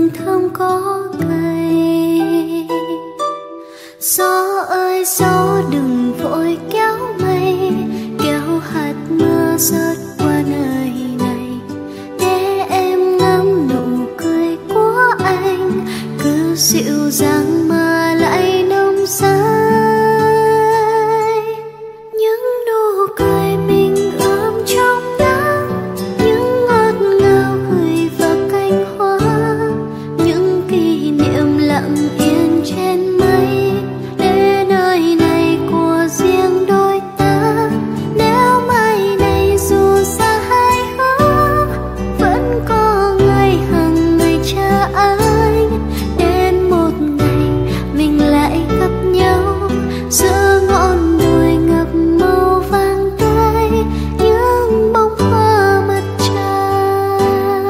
hương thơm có cây. Gió ơi gió đừng vội kéo mây, kéo hạt mưa rớt qua nơi này, để em ngắm nụ cười của anh, cứ dịu dàng mà lại nồng say. Những nụ cười mình ươm trong nắng, những ngọt ngào gửi vào cánh hoa, những kỷ niệm lặng yên trên mây, để nơi này của riêng đôi ta. Nếu mai này dù xa hay hướng, vẫn có ngày hằng ngày chờ anh, đến một ngày mình lại gặp nhau giữa ngọn đồi ngập màu vàng tươi, những bông hoa mặt trời.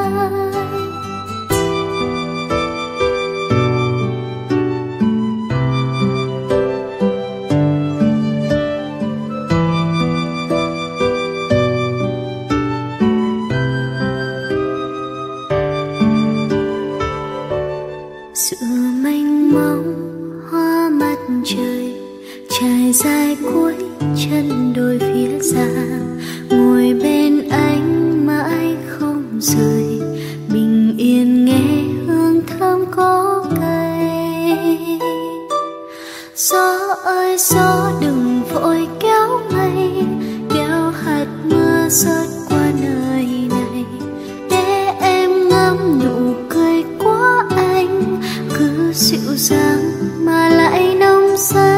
Sự mênh mông hoa mặt trời trải dài cuối chân đồi phía xa, ngồi bên anh mãi không rời, bình yên nghe hương thơm có cây. Gió ơi gió đừng vội kéo mây, kéo hạt mưa rớt qua nơi này, để em ngắm nụ cười của anh, cứ dịu dàng mà lại nồng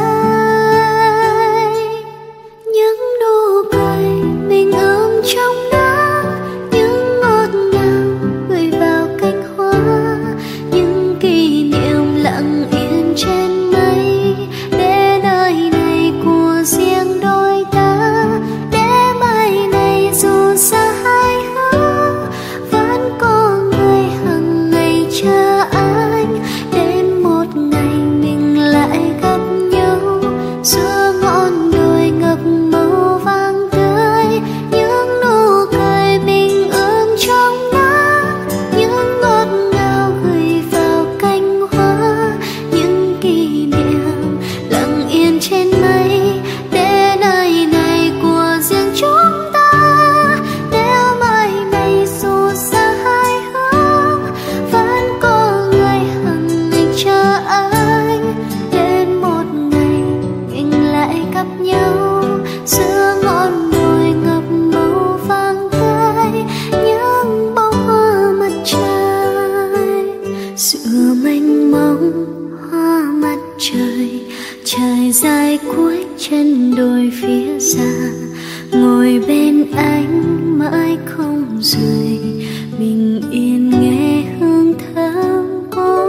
say. Những nụ cười mình ươm trong nắng, những ngọt ngào gửi vào cánh hoa, những kỷ niệm lặng yên trên mây, để nơi này của riêng đôi ta. Để mai này dù xa hay hướng, vẫn có người hằng ngày chờ anh, đến một ngày mình lại gặp nhau giữa ngọn đồi ngập màu vàng tươi. Những nụ cười mình ươm trong nắng, những ngọt ngào gửi vào cánh hoa, những kỷ niệm lặng yên trên mây, để nơi này của riêng chúng ta. Nếu mai này dù xa hay hướng, vẫn có người hằng ngày chờ anh, đến một ngày mình lại gặp nhau giữa ngọn đồi ngập màu vàng tươi, những bông hoa mặt trời. Giữa mênh mông hoa mặt trời trải dài cuối chân đồi phía xa, ngồi bên anh mãi không rời, bình yên nghe hương thơm có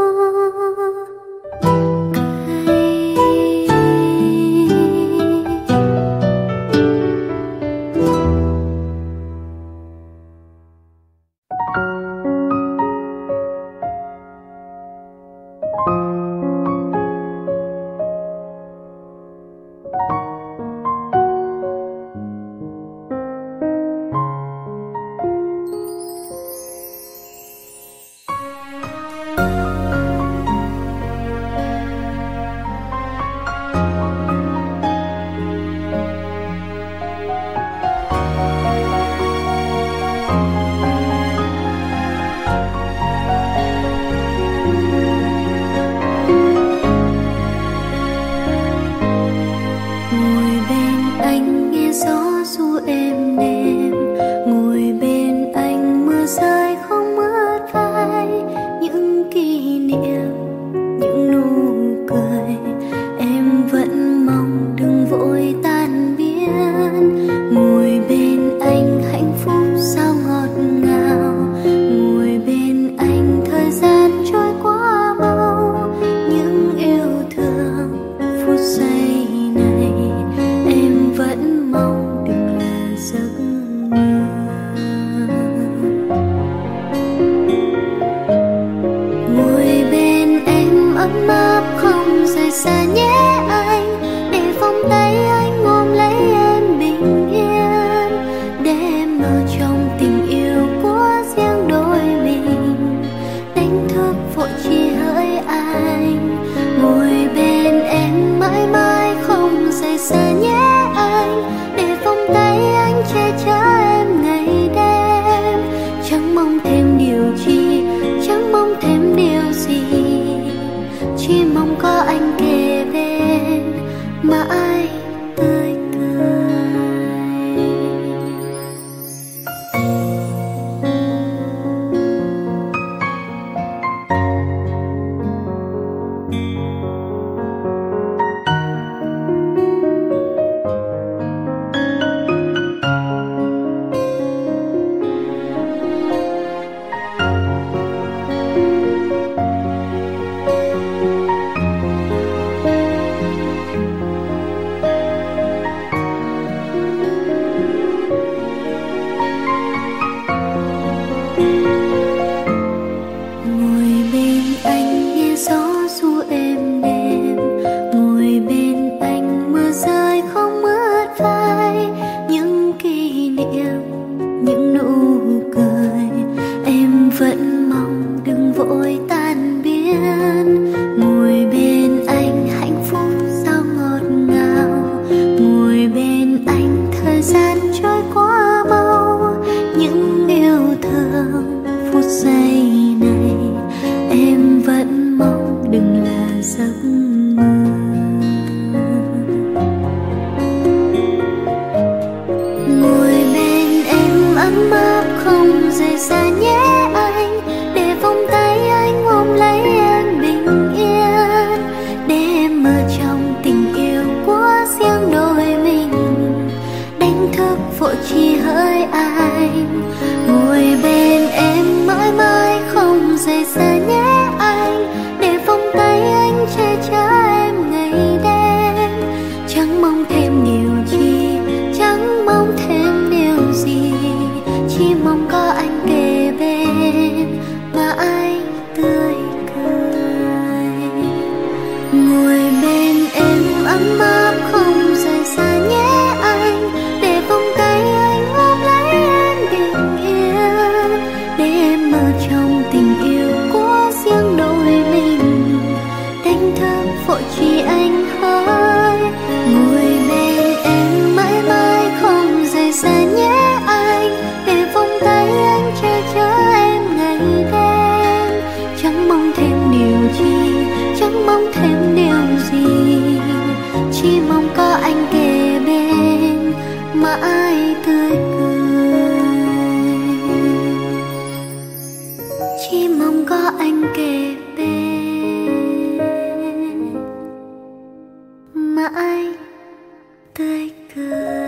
cây. Ngồi bên anh nghe gió ru êm đềm, ngồi bên anh mưa rơi không ướt vai, những kỷ niệm, những nụ cười em vẫn mong đừng vội tan biến. Ngồi bên anh hạnh phúc sao ngọt ngào, ngồi bên anh thời gian trôi qua mau, những yêu thương phút giây này em vẫn mong được là giấc mơ. Ngồi bên em ấm áp không rời xa nhé anh, để vòng tay anh ôm lấy em bình yên, để em ở trong tình yêu của riêng đôi mình. Đánh thức rời xa nhé anh, để vòng tay anh che chở em ngày đêm. Chẳng mong thêm điều chi, chẳng mong thêm điều gì, chỉ mong có anh kề bên mãi tươi cười. Ngồi bên em ấm áp không rời xa nhé anh, để vòng tay anh ôm lấy em bình yên, để em mơ trong tình yêu của riêng đôi mình. Đánh thức vội chỉ anh hỡi, ngồi bên em mãi mãi không rời xa nhé anh, để vòng tay anh che chở em ngày đêm. Chẳng mong thêm điều chi, chẳng mong thêm điều gì, chỉ mong có anh kề bên mãi tươi cười. Chỉ mong có anh kề bên mãi tươi cười.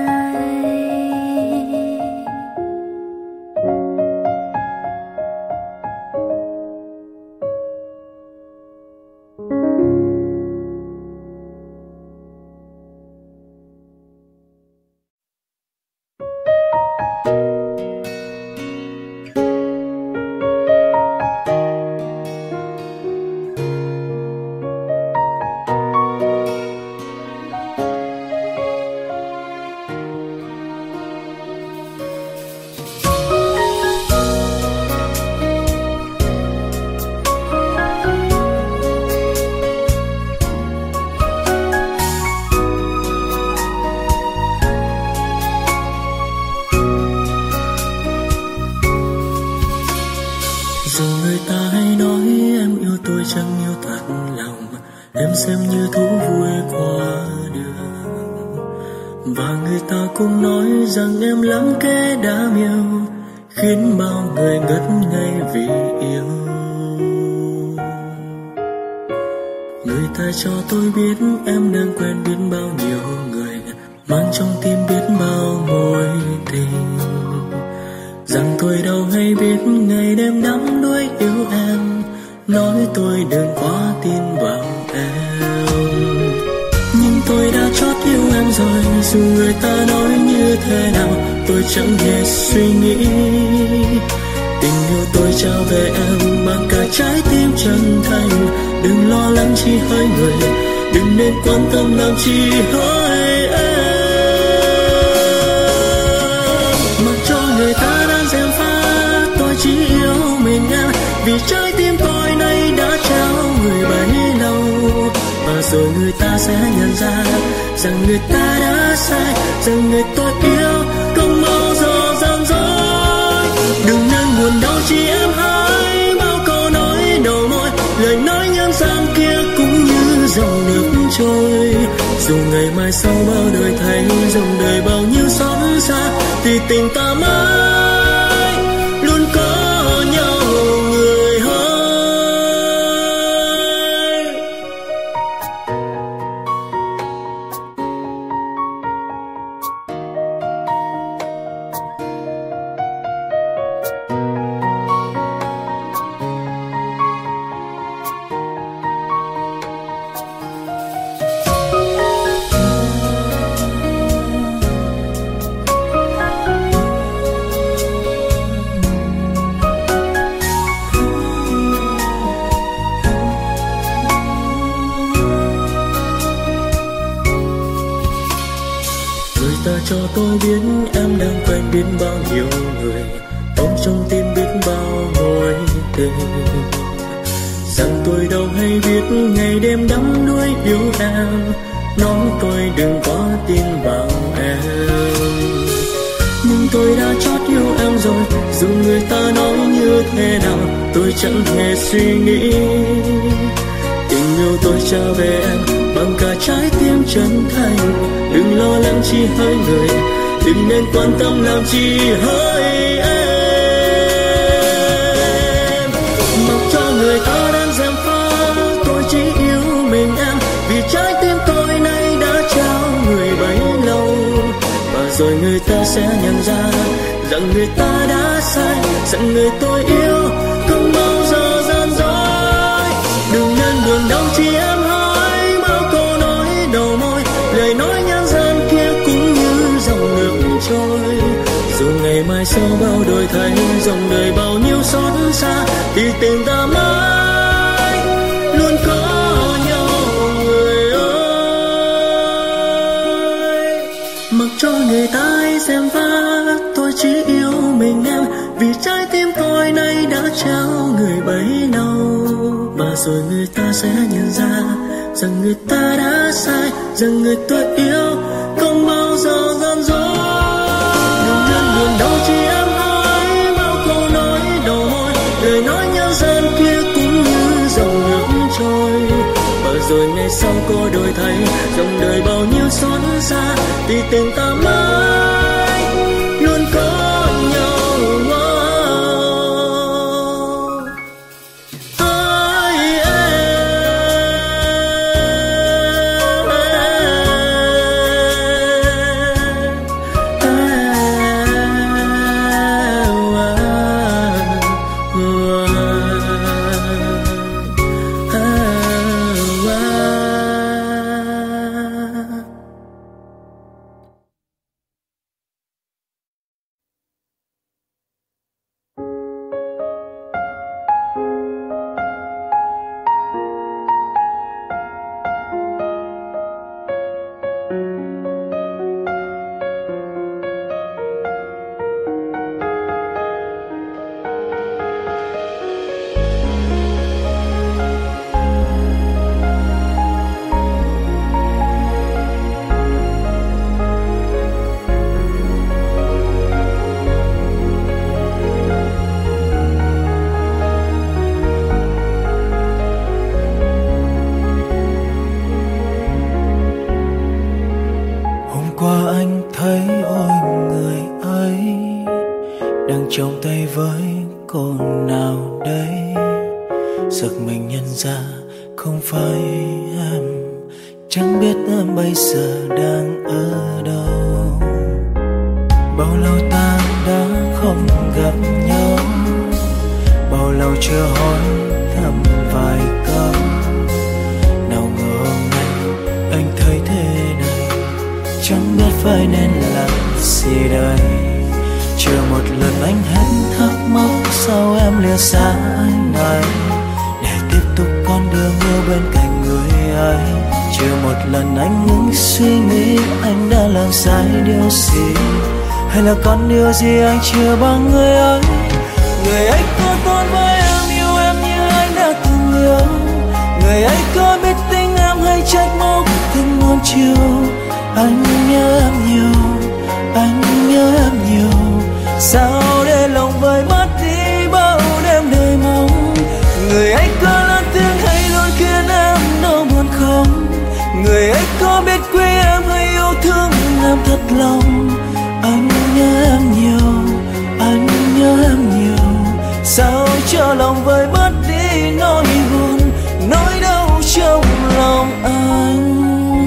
Dù người ta hay nói em yêu tôi chẳng yêu thật lòng, em xem như thú vui qua đường. Và người ta cũng nói rằng em lắm kẻ đã yêu, khiến bao người ngất ngây vì yêu. Người ta cho tôi biết em đang quen biết bao nhiêu người, mang trong tim biết bao mối tình. Rằng tôi đâu hay biết ngày đêm đắm đuối yêu em, nói tôi đừng quá tin vào em. Nhưng tôi đã chót yêu em rồi, dù người ta nói như thế nào tôi chẳng hề suy nghĩ. Tình yêu tôi trao về em bằng cả trái tim chân thành, đừng lo lắng chi hỡi người, đừng nên quan tâm làm chi hỡi em. Mặc cho người ta đang gièm pha, tôi chỉ yêu mình em, vì trái tim tôi nay đã trao người bấy lâu. Và rồi người ta sẽ nhận ra rằng người ta đã sai, rằng người tôi yêu không bao giờ gian dối. Đừng nên buồn đau chi em hỡi, bao câu nói đầu môi, lời nói nhân gian kia cũng như dòng nước trôi. Dù ngày mai sau bao đời thay, dòng đời bao nhiêu xót xa, thì tình ta mãi luôn có nhau người hỡi. Cho tôi biết em đang quen biết bao nhiêu người, ôm trong tim biết bao mối tình. Rằng tôi đâu hay biết ngày đêm đắm đuối yêu em, nói tôi đừng quá tin vào em. Nhưng tôi đã chót yêu em rồi, dù người ta nói như thế nào tôi chẳng hề suy nghĩ. Tình yêu tôi trao về em bằng cả trái tim chân thành, đừng lo lắng chi hỡi người, đừng nên quan tâm làm chi hỡi em. Mặc cho người ta đang gièm pha, tôi chỉ yêu mình em, vì trái tim tôi nay đã trao người bấy lâu. Và rồi người ta sẽ nhận ra rằng người ta đã sai, rằng người tôi yêu không bao thì tình ta mãi luôn có nhau người ơi. Mặc cho người ta hay xem pha, tôi chỉ yêu mình em, vì trái tim tôi nay đã trao người bấy lâu. Và rồi người ta sẽ nhận ra rằng người ta đã sai, rằng người tôi yêu không bao giờ gian dối. Đường lên đường đâu chỉ em nói bao câu nói đầu môi, lời nói nhân gian kia cũng như dòng nước trôi. Và rồi ngày sau cô đổi thay, dòng đời bao nhiêu xót xa, thì tình ta mãi luôn có nhau. trong tay với cô nào đấy. Giật mình nhận ra không phải em, chẳng biết em bây giờ đang ở đâu. Bao lâu ta đã không gặp nhau, bao lâu chưa hỏi thăm vài câu. Nào ngờ hôm nay anh thấy thế này, chẳng biết phải nên làm gì đây. Chưa một lần anh hết thắc mắc sao em lìa xa anh này, để tiếp tục con đường yêu bên cạnh người ấy. Chưa một lần anh ngừng suy nghĩ anh đã làm sai điều gì, hay là còn điều gì anh chưa bằng người ấy. Người ấy có tốt với em, yêu em như anh đã từng yêu. Người ấy có biết tình em hay trách móc tình muôn chiều. Anh nhớ em nhiều, anh nhớ em nhiều. Sao để lòng vơi mất đi bao đêm đời mong. Người ấy có lớn tiếng hay luôn khiến em đau buồn không. Người ấy có biết quý em hay yêu thương em thật lòng. Anh nhớ em nhiều, anh nhớ em nhiều. Sao cho lòng vơi mất đi nỗi buồn, nỗi đau trong lòng anh.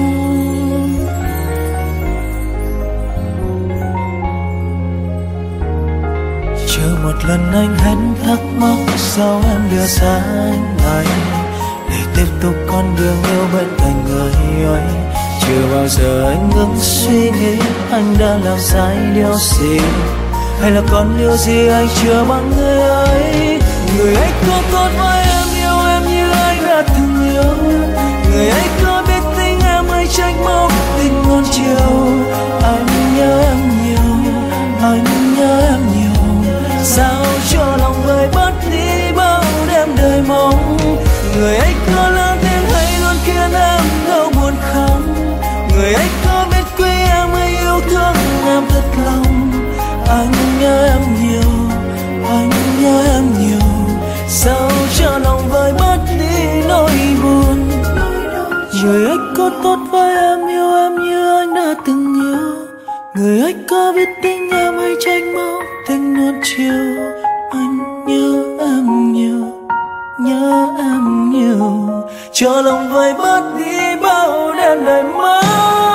Chưa một lần anh hết thắc mắc sao em đưa xa anh này, để tiếp tục con đường yêu bên cạnh người ấy. Chưa bao giờ anh ngừng suy nghĩ anh đã làm sai điều gì, hay là còn điều gì anh chưa bằng người ấy. Người ấy có tốt với em, yêu em như anh đã từng yêu. Người ấy có biết tình em hay trách móc tình muôn chiều. Anh nhớ em nhiều, anh nhớ em nhiều. Sao cho lòng vơi mất đi bao đêm đời mong. Người ấy có lớn tiếng hay luôn khiến em đau buồn không. Người ấy có biết quý em hay yêu thương em thật lòng. Anh nhớ em nhiều, anh nhớ em nhiều. Sao cho lòng vơi mất đi nỗi buồn. Người ấy có tốt với em, yêu em như anh đã từng yêu. Người ấy có biết tình em hay trách móc tình nuông chiều. Anh nhớ em nhiều, nhớ em nhiều. Cho lòng vơi mất đi bao đêm đời mơ.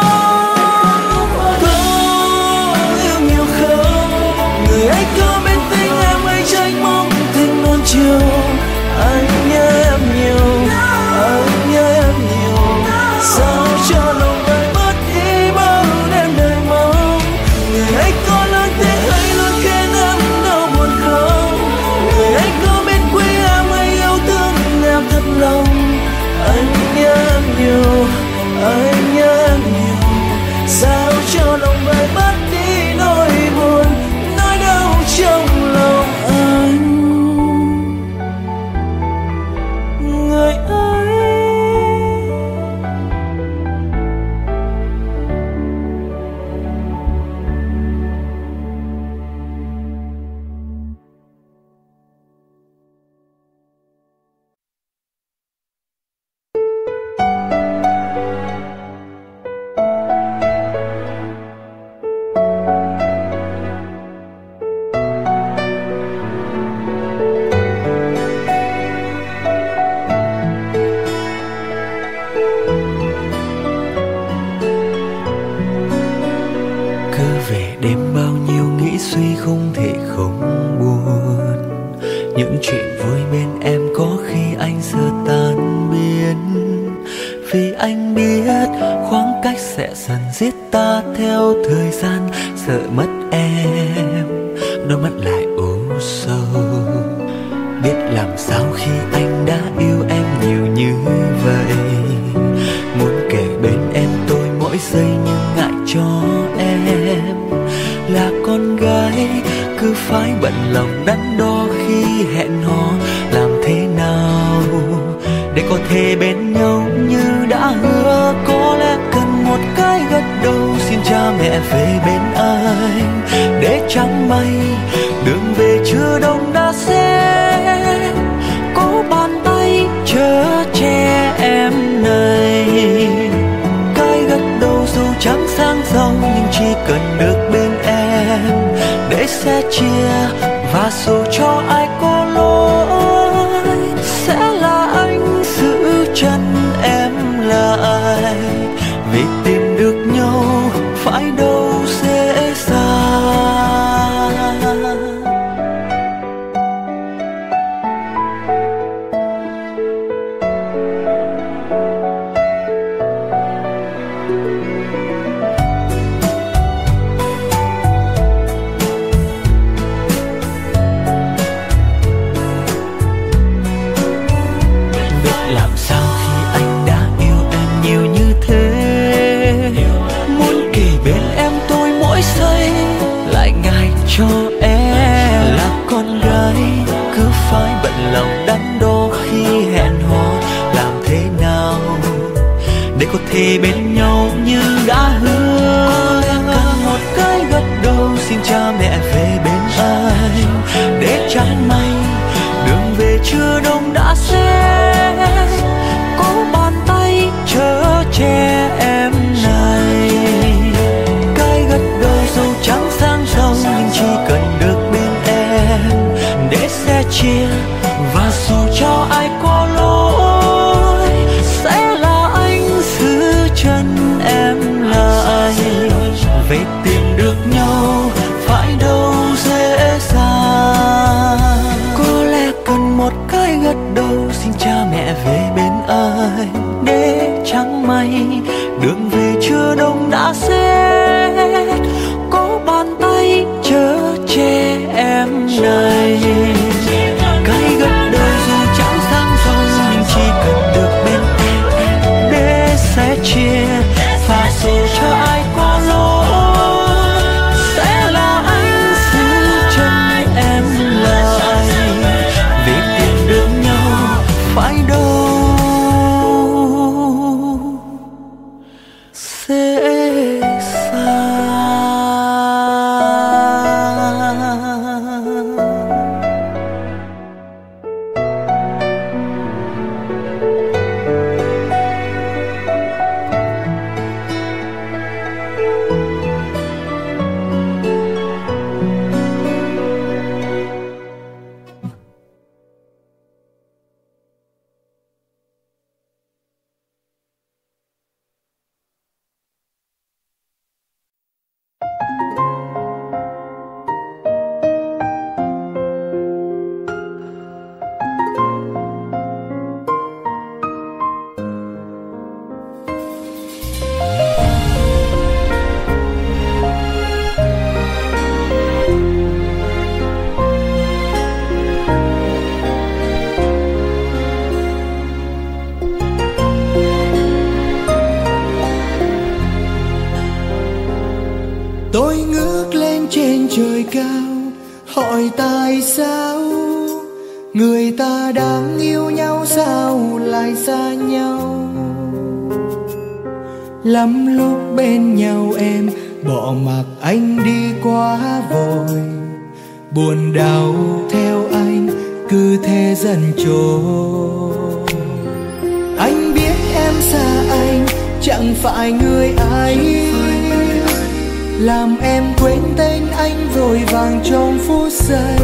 Người ấy có biết tình em hay trách móc tình muôn chiều. Anh nhớ em nhiều, anh nhớ em nhiều. Sao cho lòng vơi mất đi bao đêm đời mong. Người ấy có lớn tiếng hay luôn khiến em đau buồn không. Người ấy có biết quý giết ta theo thời gian, sợ mất em, đôi mắt lại u sâu. Biết làm sao khi anh đã yêu em nhiều như vậy, muốn kể bên em tôi mỗi giây nhưng ngại cho em là con gái cứ phải bận lòng đắn đo khi hẹn hò. Làm thế nào để có thể bên nhau như đã hứa? Có lẽ cần một cái gật đầu xin cha mẹ về bên anh, để chẳng may đường về chưa đông đã sẽ có bàn tay chở che em này. Cái gật đầu dù chẳng sang giàu nhưng chỉ cần được bên em, để sẽ chia và dù cho ai có lỗi sẽ là anh giữ chân em lại. Vì tìm được nhau phải đâu dễ dàng. Cho em là con gái cứ phải bận lòng đắn đo khi hẹn hò. Làm thế nào để có thể bên nhau như đã hứa? Cần một cái gật đầu xin cha mẹ về bên anh, để chẳng may đường về chưa đông đã sẽ có bàn tay chở che em này. Cái gật đầu dù chẳng sang giàu nhưng chỉ cần được bên em, để sẽ chia và dù cho ai có lỗi sẽ là anh giữ chân em lại. Về tìm được nhau phải đâu dễ dàng. Có lẽ cần một cái gật đầu xin cha mẹ về bên anh, để chẳng may đường về chưa đông đã sẽ có bàn tay chở che em này. Cái gật đầu dù chẳng sang giàu nhưng chỉ cần được bên em, để sẽ chia và dù cho ai có lỗi sẽ là anh giữ chân em lại. Vì tìm được nhau phải đâu dễ dàng. Tôi ngước lên trên trời cao hỏi tại sao người ta đang yêu nhau sao lại xa nhau. Lắm lúc bên nhau em bỏ mặc anh đi quá vội, buồn đau theo anh cứ thế dần trôi. Anh biết em xa anh chẳng phải người ấy, làm em quên tên anh vội vàng trong phút giây.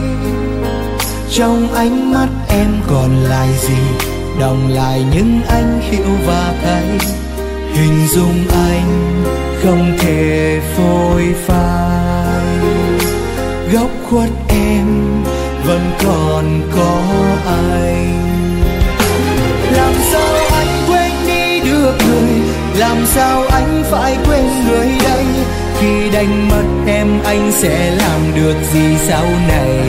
Trong ánh mắt em còn lại gì, đọng lại những anh hiểu và thấy. Hình dung anh không thể phôi phai, góc khuất em vẫn còn có anh. Làm sao anh quên đi được người, làm sao anh phải quên đánh mất em anh sẽ làm được gì sau này?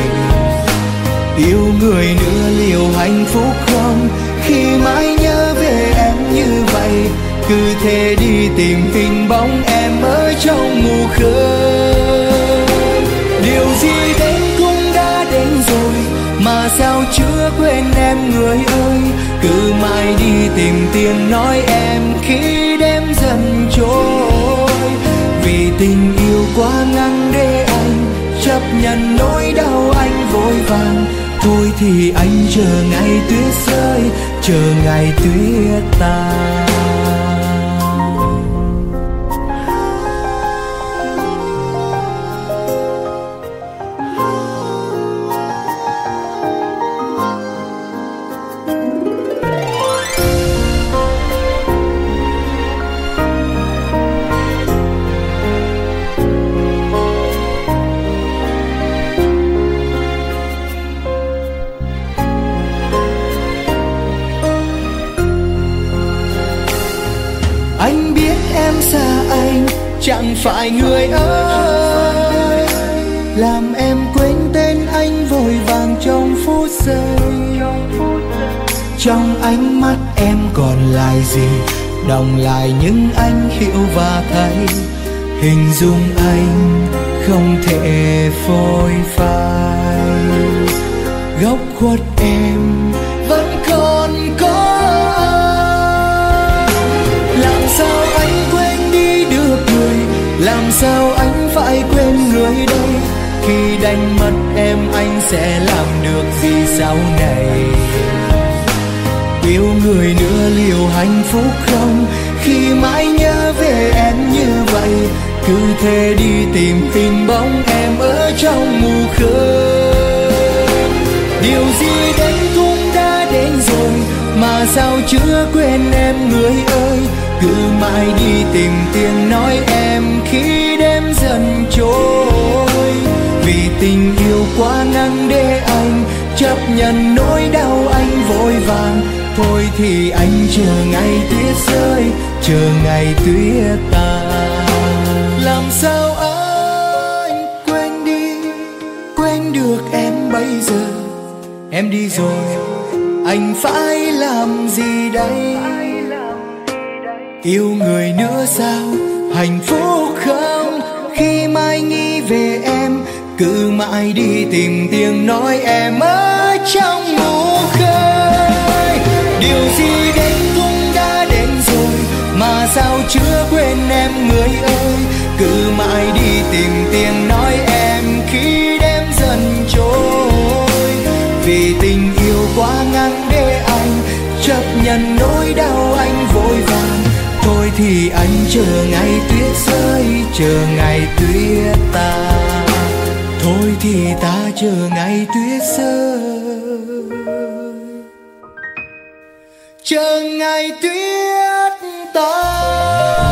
Yêu người nữa liệu hạnh phúc không khi mãi nhớ về em như vậy? Cứ thế đi tìm hình bóng em ở trong mù khơi. Điều gì đến cũng đã đến rồi mà sao chưa quên em người ơi? Cứ mãi đi tìm tiếng nói em khi đêm dần trôi. Vì tình yêu quá ngắn để anh chấp nhận nỗi đau anh vội vàng. Thôi thì anh chờ ngày tuyết rơi, chờ ngày tuyết tan. Anh biết em xa anh chẳng phải người ơi, làm em quên tên anh vội vàng trong phút giây. Trong ánh mắt em còn lại gì, đọng lại những anh hiểu và thấy. Hình dung anh không thể phôi phai, góc khuất em vẫn còn có. Làm sao anh quên đi được người, làm sao anh phải quên người đây? Khi đánh mất em anh sẽ làm được gì sau này? Yêu người nữa liệu hạnh phúc không khi mãi nhớ về em như vậy? Cứ thế đi tìm hình bóng em ở trong mù khơi. Điều gì đến cũng đã đến rồi mà sao chưa quên em người ơi? Cứ mãi đi tìm tiếng nói em khi đêm dần trôi. Vì tình yêu quá ngắn để anh chấp nhận nỗi đau anh vội vàng. Thôi thì anh chờ ngày tuyết rơi, chờ ngày tuyết tan. Làm sao anh quên đi, quên được em bây giờ? Em đi rồi, anh phải làm gì đây? Yêu người nữa sao, hạnh phúc không khi mãi nghĩ về em? Cứ mãi đi tìm tiếng nói em ở trong mù khơi. Điều gì đến cũng đã đến rồi mà sao chưa quên em người ơi? Cứ mãi đi tìm tiếng nói em khi đêm dần trôi. Vì tình yêu quá ngắn để anh chấp nhận nỗi đau anh vội vàng. Thôi thì anh chờ ngày tuyết rơi, chờ ngày tuyết tan. Thôi thì ta chờ ngày tuyết rơi, chờ ngày tuyết tan.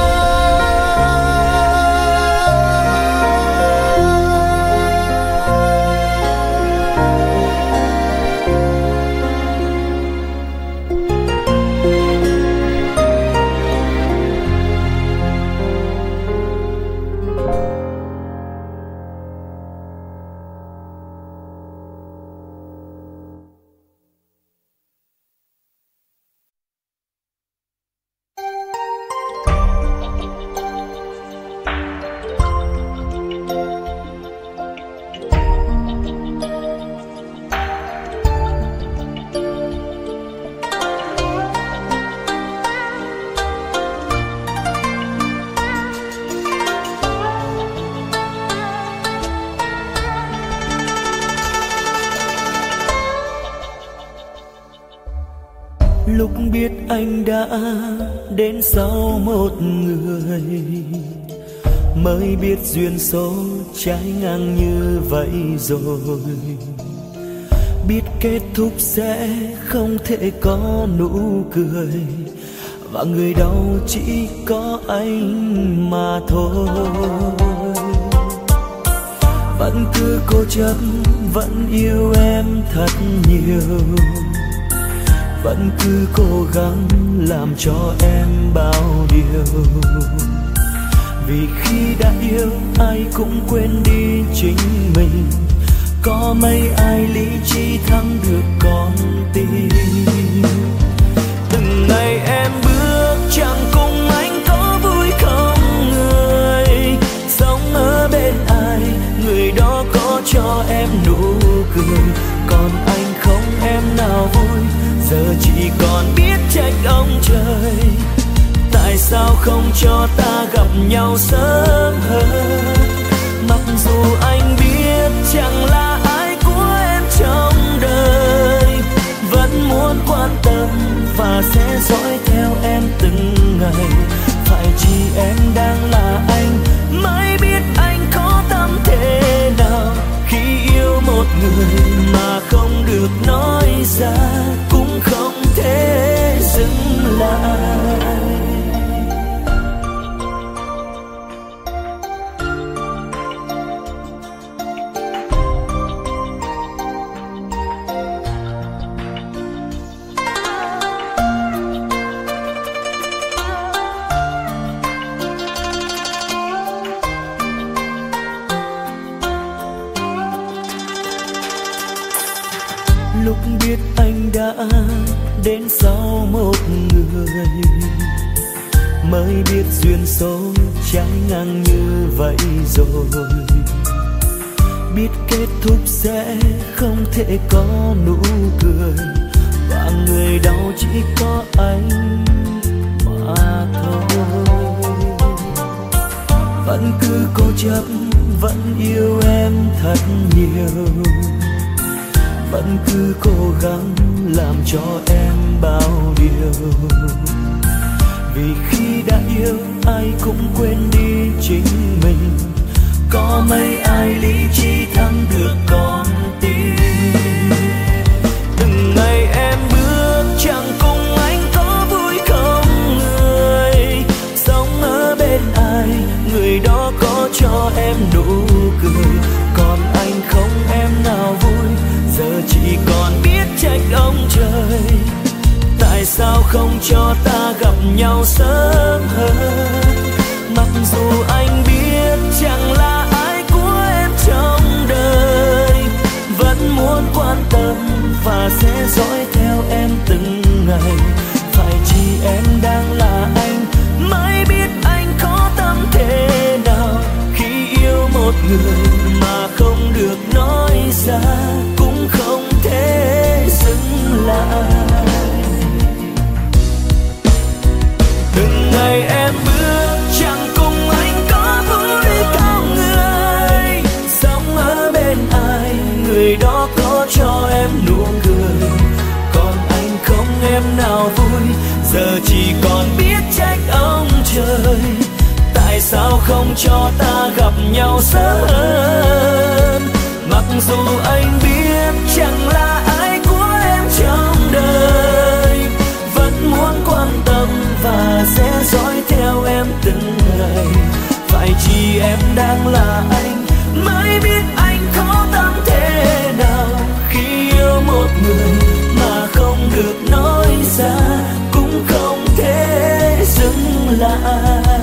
Lúc biết anh đã đến sau một người, mới biết duyên số trái ngang như vậy rồi. Biết kết thúc sẽ không thể có nụ cười, và người đau chỉ có anh mà thôi. Vẫn cứ cố chấp, vẫn yêu em thật nhiều, vẫn cứ cố gắng làm cho em bao điều. Vì khi đã yêu ai cũng quên đi chính mình, có mấy ai lý trí thắng được con tim. Từng ngày em bước chẳng cùng anh có vui không người, sống ở bên ai người đó có cho em nụ cười, còn anh không em nào vui, giờ chỉ còn biết trách ông trời. Tại sao không cho ta gặp nhau sớm hơn, mặc dù anh biết chẳng là ai của em trong đời, vẫn muốn quan tâm và sẽ dõi theo em từng ngày. Phải chỉ em đang là anh mới biết anh có tâm thế nào, khi yêu một người mà không được nói ra, cũng không thể dừng lại. Lúc biết anh đã đến sau một người, mới biết duyên số trái ngang như vậy rồi. Biết kết thúc sẽ không thể có nụ cười, và người đau chỉ có anh mà thôi. Vẫn cứ cố chấp, vẫn yêu em thật nhiều, vẫn cứ cố gắng làm cho em bao điều. Vì khi đã yêu ai cũng quên đi chính mình, có mấy ai lý trí thắng được con tim. Từng ngày em bước chẳng cùng anh có vui không người, sống ở bên ai người đó có cho em nụ cười, còn anh không em nào vui, giờ chỉ còn biết trách ông trời. Tại sao không cho ta gặp nhau sớm hơn, mặc dù anh biết chẳng là ai của em trong đời, vẫn muốn quan tâm và sẽ dõi theo em từng ngày. Phải chỉ em đang là anh mới biết anh có tâm thế nào, khi yêu một người mà không được nói ra, cũng không thể dừng lại. Từng ngày em bước chẳng cùng anh có vui không người, sống ở bên ai người đó có cho em nụ cười, còn anh không em nào vui, giờ chỉ còn biết trách ông trời. Tại sao không cho ta gặp nhau sớm hơn, mặc dù anh biết chẳng là ai của em trong đời, vẫn muốn quan tâm và sẽ dõi theo em từng ngày. Phải chỉ em đang là anh mới biết anh có tâm thế nào, khi yêu một người mà không được nói ra, cũng không thể dừng lại.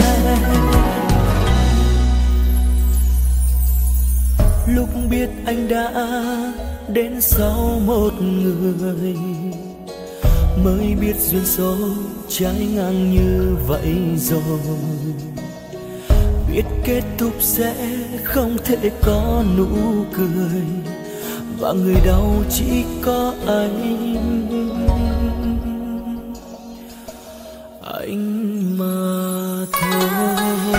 Lúc biết anh đã đến sau một người, mới biết duyên số trái ngang như vậy rồi. Biết kết thúc sẽ không thể có nụ cười, và người đau chỉ có anh mà thôi.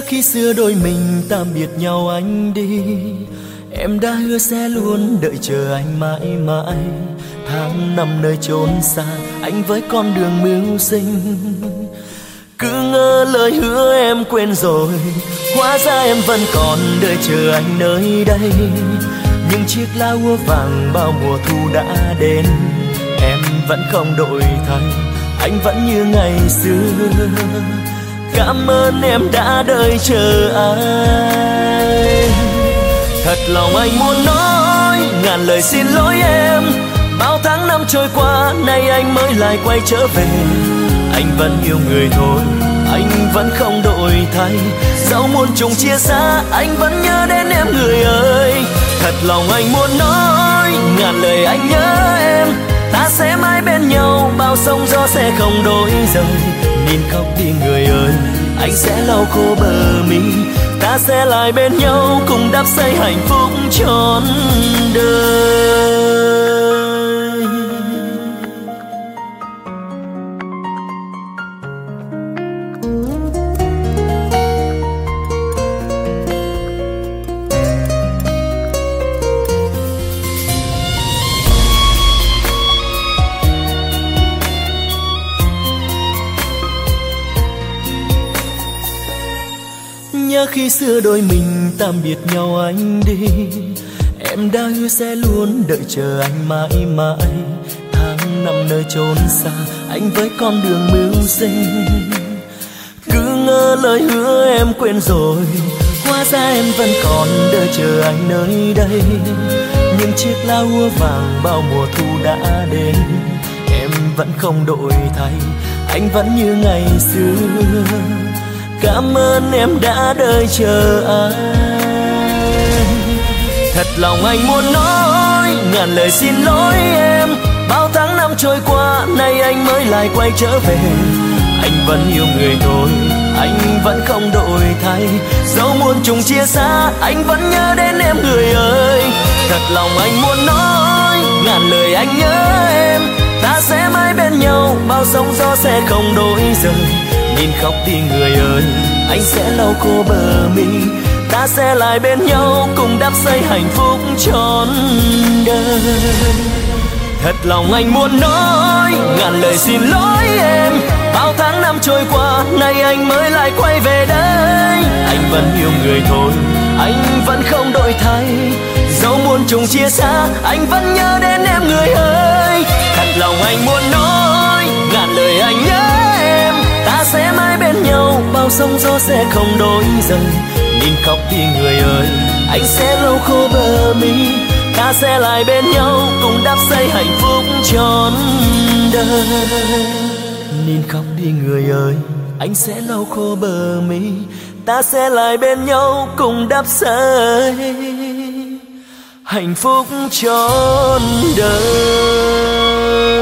khi xưa đôi mình tạm biệt nhau anh đi, em đã hứa sẽ luôn đợi chờ anh mãi mãi. Tháng năm nơi chốn xa, anh với con đường mưu sinh. Cứ ngỡ lời hứa em quên rồi, hóa ra em vẫn còn đợi chờ anh nơi đây. Những chiếc lá úa vàng bao mùa thu đã đến, em vẫn không đổi thay, anh vẫn như ngày xưa. Cảm ơn em đã đợi chờ anh. Thật lòng anh muốn nói ngàn lời xin lỗi em. Bao tháng năm trôi qua, nay anh mới lại quay trở về. Anh vẫn yêu người thôi, anh vẫn không đổi thay. Dẫu muôn trùng chia xa, anh vẫn nhớ đến em người ơi. Thật lòng anh muốn nói ngàn lời anh nhớ em. Ta sẽ mãi bên nhau, bao sóng gió sẽ không đổi rời. Nhìn khóc đi người ơi, anh sẽ lau khô bờ mi. Ta sẽ lại bên nhau, cùng đắp xây hạnh phúc trọn đời. Nhớ khi xưa đôi mình tạm biệt nhau anh đi, em đã hứa sẽ luôn đợi chờ anh mãi mãi. Tháng năm nơi chốn xa, anh với con đường mưu sinh. Cứ ngỡ lời hứa em quên rồi, hóa ra em vẫn còn đợi chờ anh nơi đây. Những chiếc lá úa vàng bao mùa thu đã đến, em vẫn không đổi thay, anh vẫn như ngày xưa. Cảm ơn em đã đợi chờ anh. Thật lòng anh muốn nói ngàn lời xin lỗi em. Bao tháng năm trôi qua, nay anh mới lại quay trở về. Anh vẫn yêu người thôi, anh vẫn không đổi thay. Dẫu muôn trùng chia xa, anh vẫn nhớ đến em người ơi. Thật lòng anh muốn nói ngàn lời anh nhớ em. Ta sẽ mãi bên nhau, bao sóng gió sẽ không đổi rời. Nhìn khóc đi người ơi, anh sẽ lau khô bờ mi. Ta sẽ lại bên nhau, cùng đắp xây hạnh phúc trọn đời. Thật lòng anh muốn nói ngàn lời xin lỗi em. Bao tháng năm trôi qua, nay anh mới lại quay về đây. Anh vẫn yêu người thôi, anh vẫn không đổi thay. Dẫu muôn trùng chia xa, anh vẫn nhớ đến em người ơi. Thật lòng anh muốn nói ngàn lời anh nhớ em. Ta sẽ mãi bên nhau, bao sóng gió sẽ không đổi rời. Nhìn khóc đi người ơi, anh sẽ lau khô bờ mi. Ta sẽ lại bên nhau, cùng đắp xây hạnh phúc trọn đời. Nhìn khóc đi người ơi, anh sẽ lau khô bờ mi. Ta sẽ lại bên nhau, cùng đắp xây hạnh phúc trọn đời.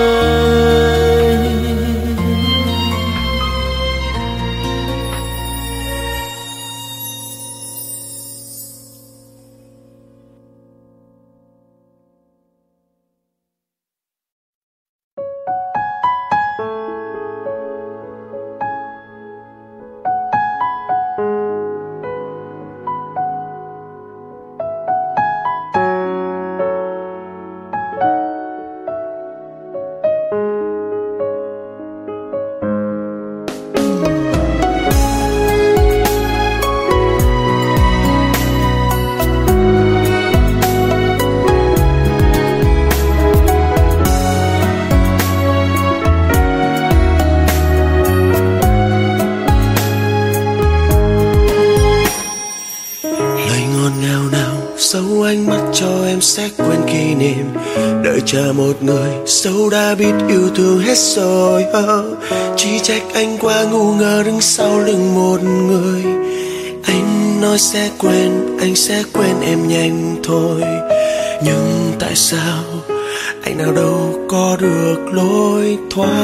Sẽ quên kỷ niệm, đợi chờ một người dẫu đã biết yêu thương hết rồi. Chỉ trách anh quá ngu ngơ đứng sau lưng một người. Anh nói sẽ quên, anh sẽ quên em nhanh thôi. Nhưng tại sao anh nào đâu có được lối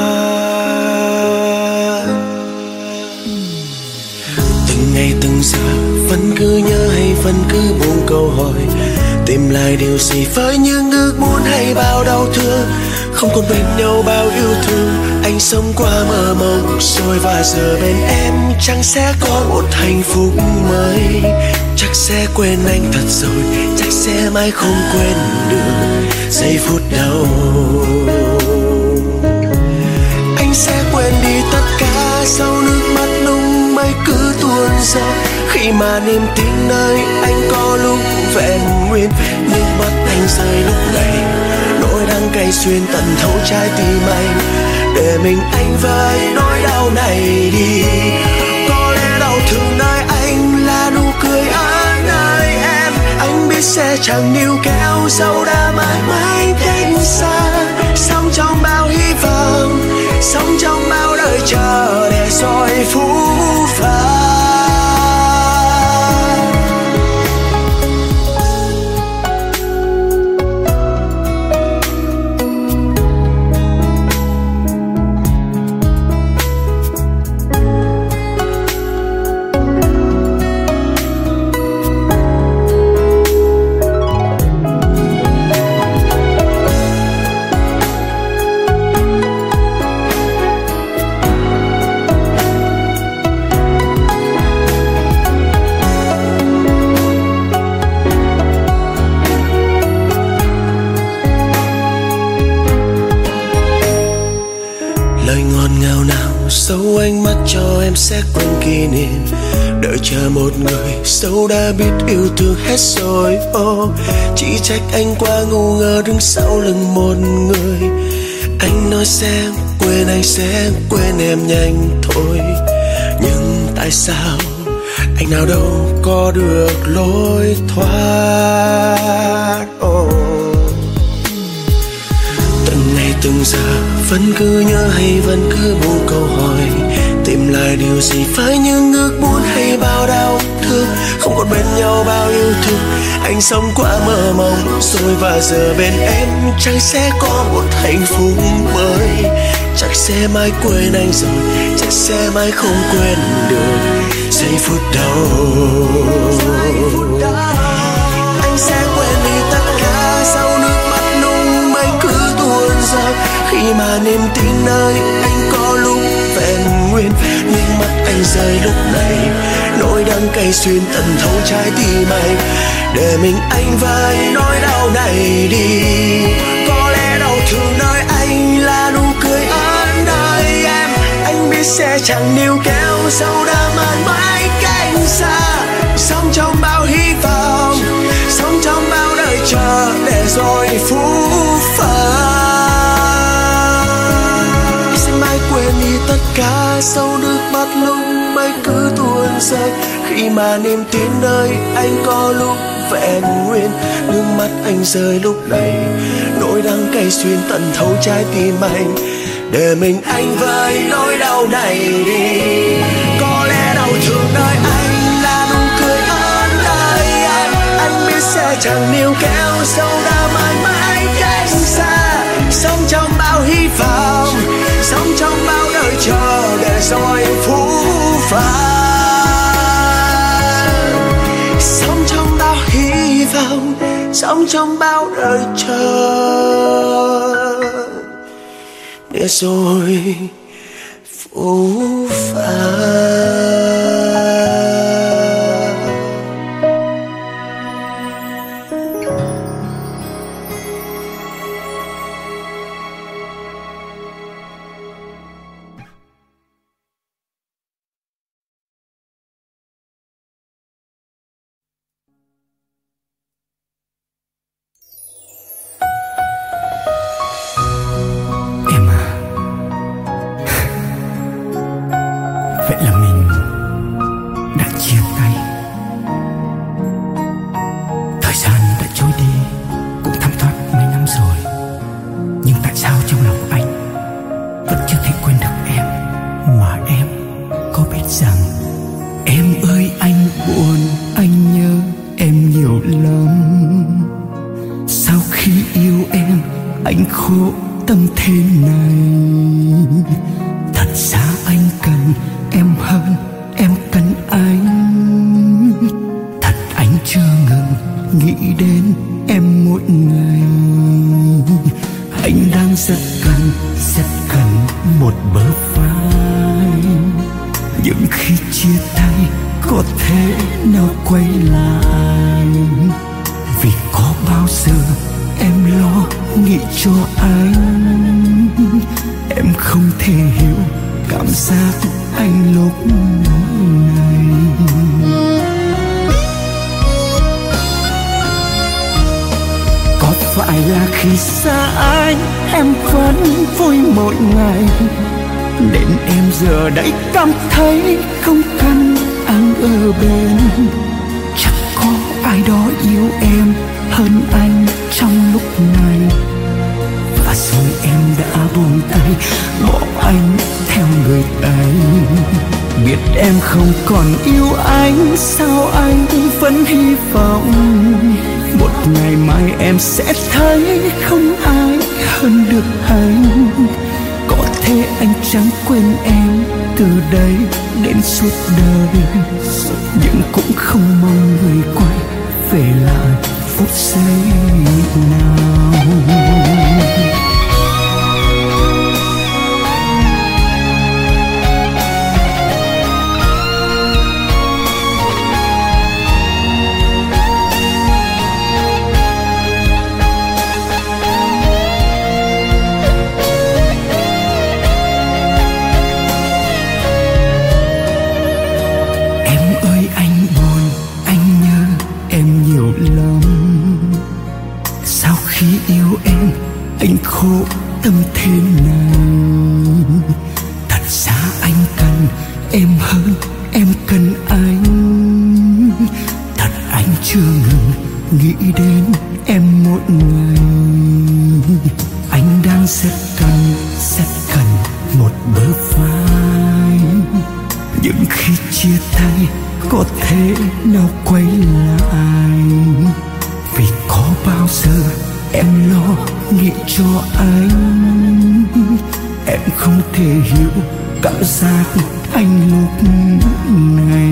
thoát. Từng ngày từng giờ vẫn cứ nhớ hay vẫn cứ buông câu hỏi. Tìm lại điều gì với những ước muốn hay bao đau thương. không còn bên nhau bao yêu thương. Anh sống qua mơ mộng rồi và giờ bên em chẳng sẽ có một hạnh phúc mới. Chắc sẽ quên anh thật rồi, chắc sẽ mãi không quên được giây phút đầu. Anh sẽ quên đi tất cả sau nước mắt nung mây cứ tuôn rơi. Khi mà niềm tin nơi anh có lúc vẹn nguyên, nước mắt anh rơi lúc này nỗi đắng cay xuyên tận thấu trái tim anh. Để mình anh với nỗi đau này đi. Có lẽ đau thương nơi anh là nụ cười ở nơi em. Anh biết sẽ chẳng níu kéo dẫu đã mãi mãi cách xa. Sống trong bao hy vọng, sống trong bao đời chờ để rồi phũ phàng. Dẫu ánh mắt cho em sẽ quên kỷ niệm. Đợi chờ một người dẫu đã biết yêu thương hết rồi. Chỉ trách anh quá ngu ngơ đứng sau lưng một người. Anh nói sẽ quên, anh sẽ quên em nhanh thôi. Nhưng tại sao anh nào đâu có được lối thoát. Từng ngày từng giờ vẫn cứ nhớ hay vẫn cứ buông câu hỏi. Tìm lại điều gì phải những ước muốn hay bao đau thương. Không còn bên nhau bao yêu thương. Anh sống qua mơ mộng rồi và giờ bên em chẳng sẽ có một hạnh phúc mới. Chắc sẽ mãi quên anh rồi, chắc sẽ mãi không quên được giây phút đầu. Anh sẽ quên đi tất cả sau nước mắt nung mây cứ tuôn rơi. Khi mà niềm tin nơi anh có lúc vẹn nguyên, nước mắt anh rơi lúc này nỗi đắng cay xuyên tận thấu trái tim anh. Để mình anh với nỗi đau này đi. Có lẽ đau thương nơi anh là nụ cười ở nơi em. Anh biết sẽ chẳng níu kéo dẫu đã mãi mãi cách xa. Sống trong bao hy vọng, sống trong bao đời chờ để rồi phũ phàng. Mãi quên đi tất cả sau nước mắt lúc mây cứ tuôn rơi. Khi mà niềm tin nơi anh có lúc vẹn nguyên, nước mắt anh rơi lúc này nỗi đắng cay xuyên tận thấu trái tim anh. Để mình anh với nỗi đau này đi. Có lẽ đau thương nơi anh là nụ cười ở nơi em. Anh biết sẽ chẳng níu kéo dẫu đã mãi mãi cách xa. Sống trong bao hy vọng, sống trong bao đời chờ để rồi phũ phàng. Sống trong bao hy vọng, sống trong bao đời chờ để rồi phũ phàng. Vậy là mình đã chia tay. Thời gian đã trôi đi cũng thấm thoát mấy năm rồi. Nhưng tại sao trong lòng anh vẫn chưa thể quên được em? Mà em có biết rằng em ơi anh buồn, anh nhớ em nhiều lắm. Sau khi yêu em anh khổ tâm thế này. Thật ra anh cần em hơn em cần anh. Thật anh chưa ngừng nghĩ đến em mỗi ngày. Anh đang rất cần một bờ vai. Nhưng khi chia tay có thể nào quay lại, vì có bao giờ em lo nghĩ cho anh. Em không thể hiểu cảm giác anh lúc này. Có phải là khi xa anh em vẫn vui mỗi ngày, đến em giờ đây cảm thấy không cần anh ở bên. Chắc có ai đó yêu em hơn anh trong lúc này, và rồi em đã buông tay bỏ anh theo người ấy. Biết em không còn yêu anh, sao anh vẫn hy vọng một ngày mai em sẽ thấy không ai hơn được anh. Có thể anh chẳng quên em từ đây đến suốt đời, nhưng cũng không mong người quay về lại phút giây nào. Anh khổ tâm thế này. Thật ra anh cần em hơn em cần anh. Thật anh chưa ngừng nghĩ đến em mỗi ngày. Anh đang rất cần một bờ vai. Nhưng khi chia tay có thể nào quay lại, vì có bao giờ em lo nghĩ cho anh. Em không thể hiểu cảm giác anh lúc này.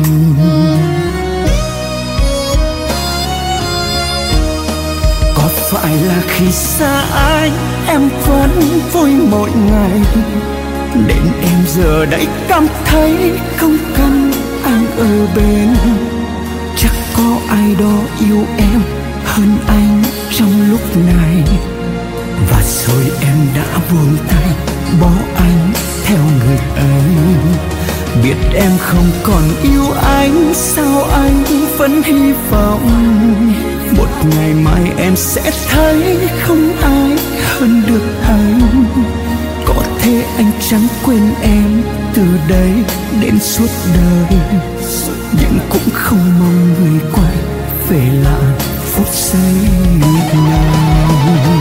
Có phải là khi xa anh em vẫn vui mỗi ngày, đến em giờ đây cảm thấy không cần anh ở bên. Chắc có ai đó yêu em hơn anh trong lúc này, và rồi em đã buông tay bỏ anh theo người ấy. Biết em không còn yêu anh, sao anh vẫn hy vọng một ngày mai em sẽ thấy không ai hơn được anh. Có thể anh chẳng quên em từ đây đến suốt đời, nhưng cũng không mong người quay về lại phút giây nào.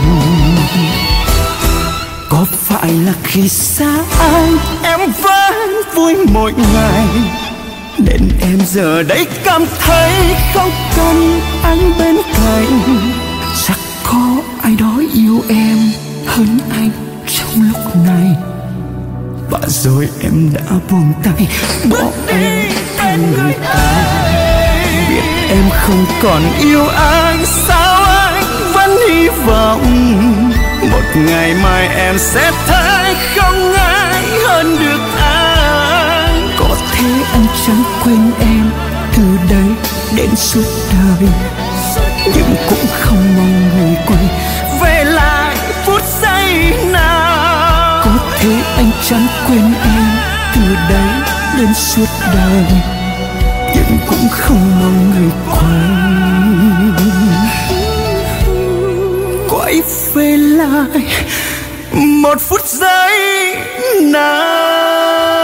Có phải là khi xa anh em vẫn vui mỗi ngày, đến em giờ đây cảm thấy không cần anh bên cạnh. Chắc có ai đó yêu em hơn anh trong lúc này, và rồi em đã buông tay bỏ anh theo người ta. Biết em không còn yêu anh, sao anh vẫn hy vọng một ngày mai em sẽ thấy không ai hơn được anh. Có thể anh chẳng quên em từ đây đến suốt đời, nhưng cũng không mong người quay về lại phút giây nào. Có thể anh chẳng quên em từ đây đến suốt đời, nhưng cũng không mong người quay về lại một phút giây nào.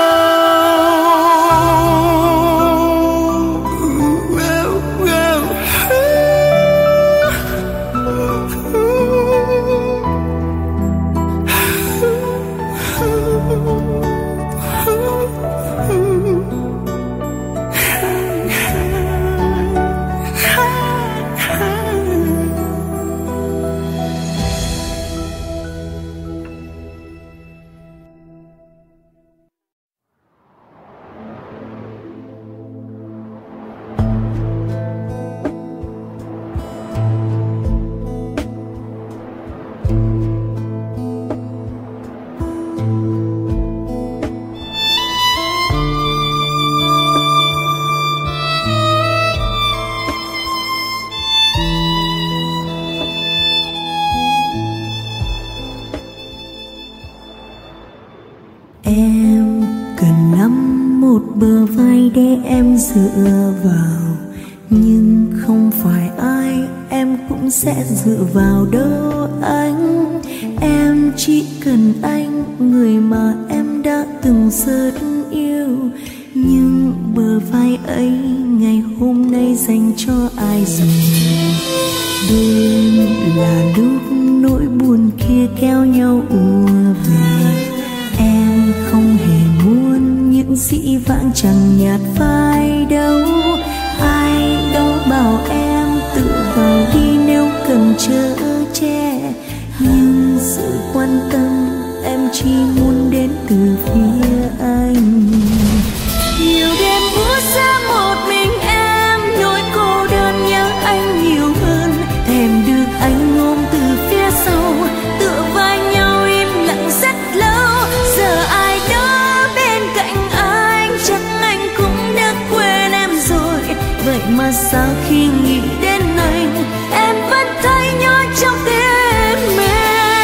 một bờ vai để em dựa vào, nhưng không phải ai em cũng sẽ dựa vào đâu anh. Em chỉ cần anh, người mà em đã từng rất yêu, nhưng bờ vai ấy ngày hôm nay dành cho ai rồi. Đêm là lúc nỗi buồn kia kéo nhau ùa về, em không hề muốn những dĩ vãng chẳng nhạt phai đâu. Ai đó bảo em tự vào đi nếu cần chở che, nhưng sự quan tâm em chỉ muốn đến từ phía anh. Nhiều đêm bước ra một mình em, nỗi cô đơn nhớ anh nhiều hơn, thèm được anh ôm từ phía sau, tựa vai nhau im lặng rất lâu. Giờ ai đó bên cạnh anh, chắc anh cũng đã quên em rồi. Vậy mà sao khi nghĩ đến anh, em vẫn thấy nhói trong tim mình.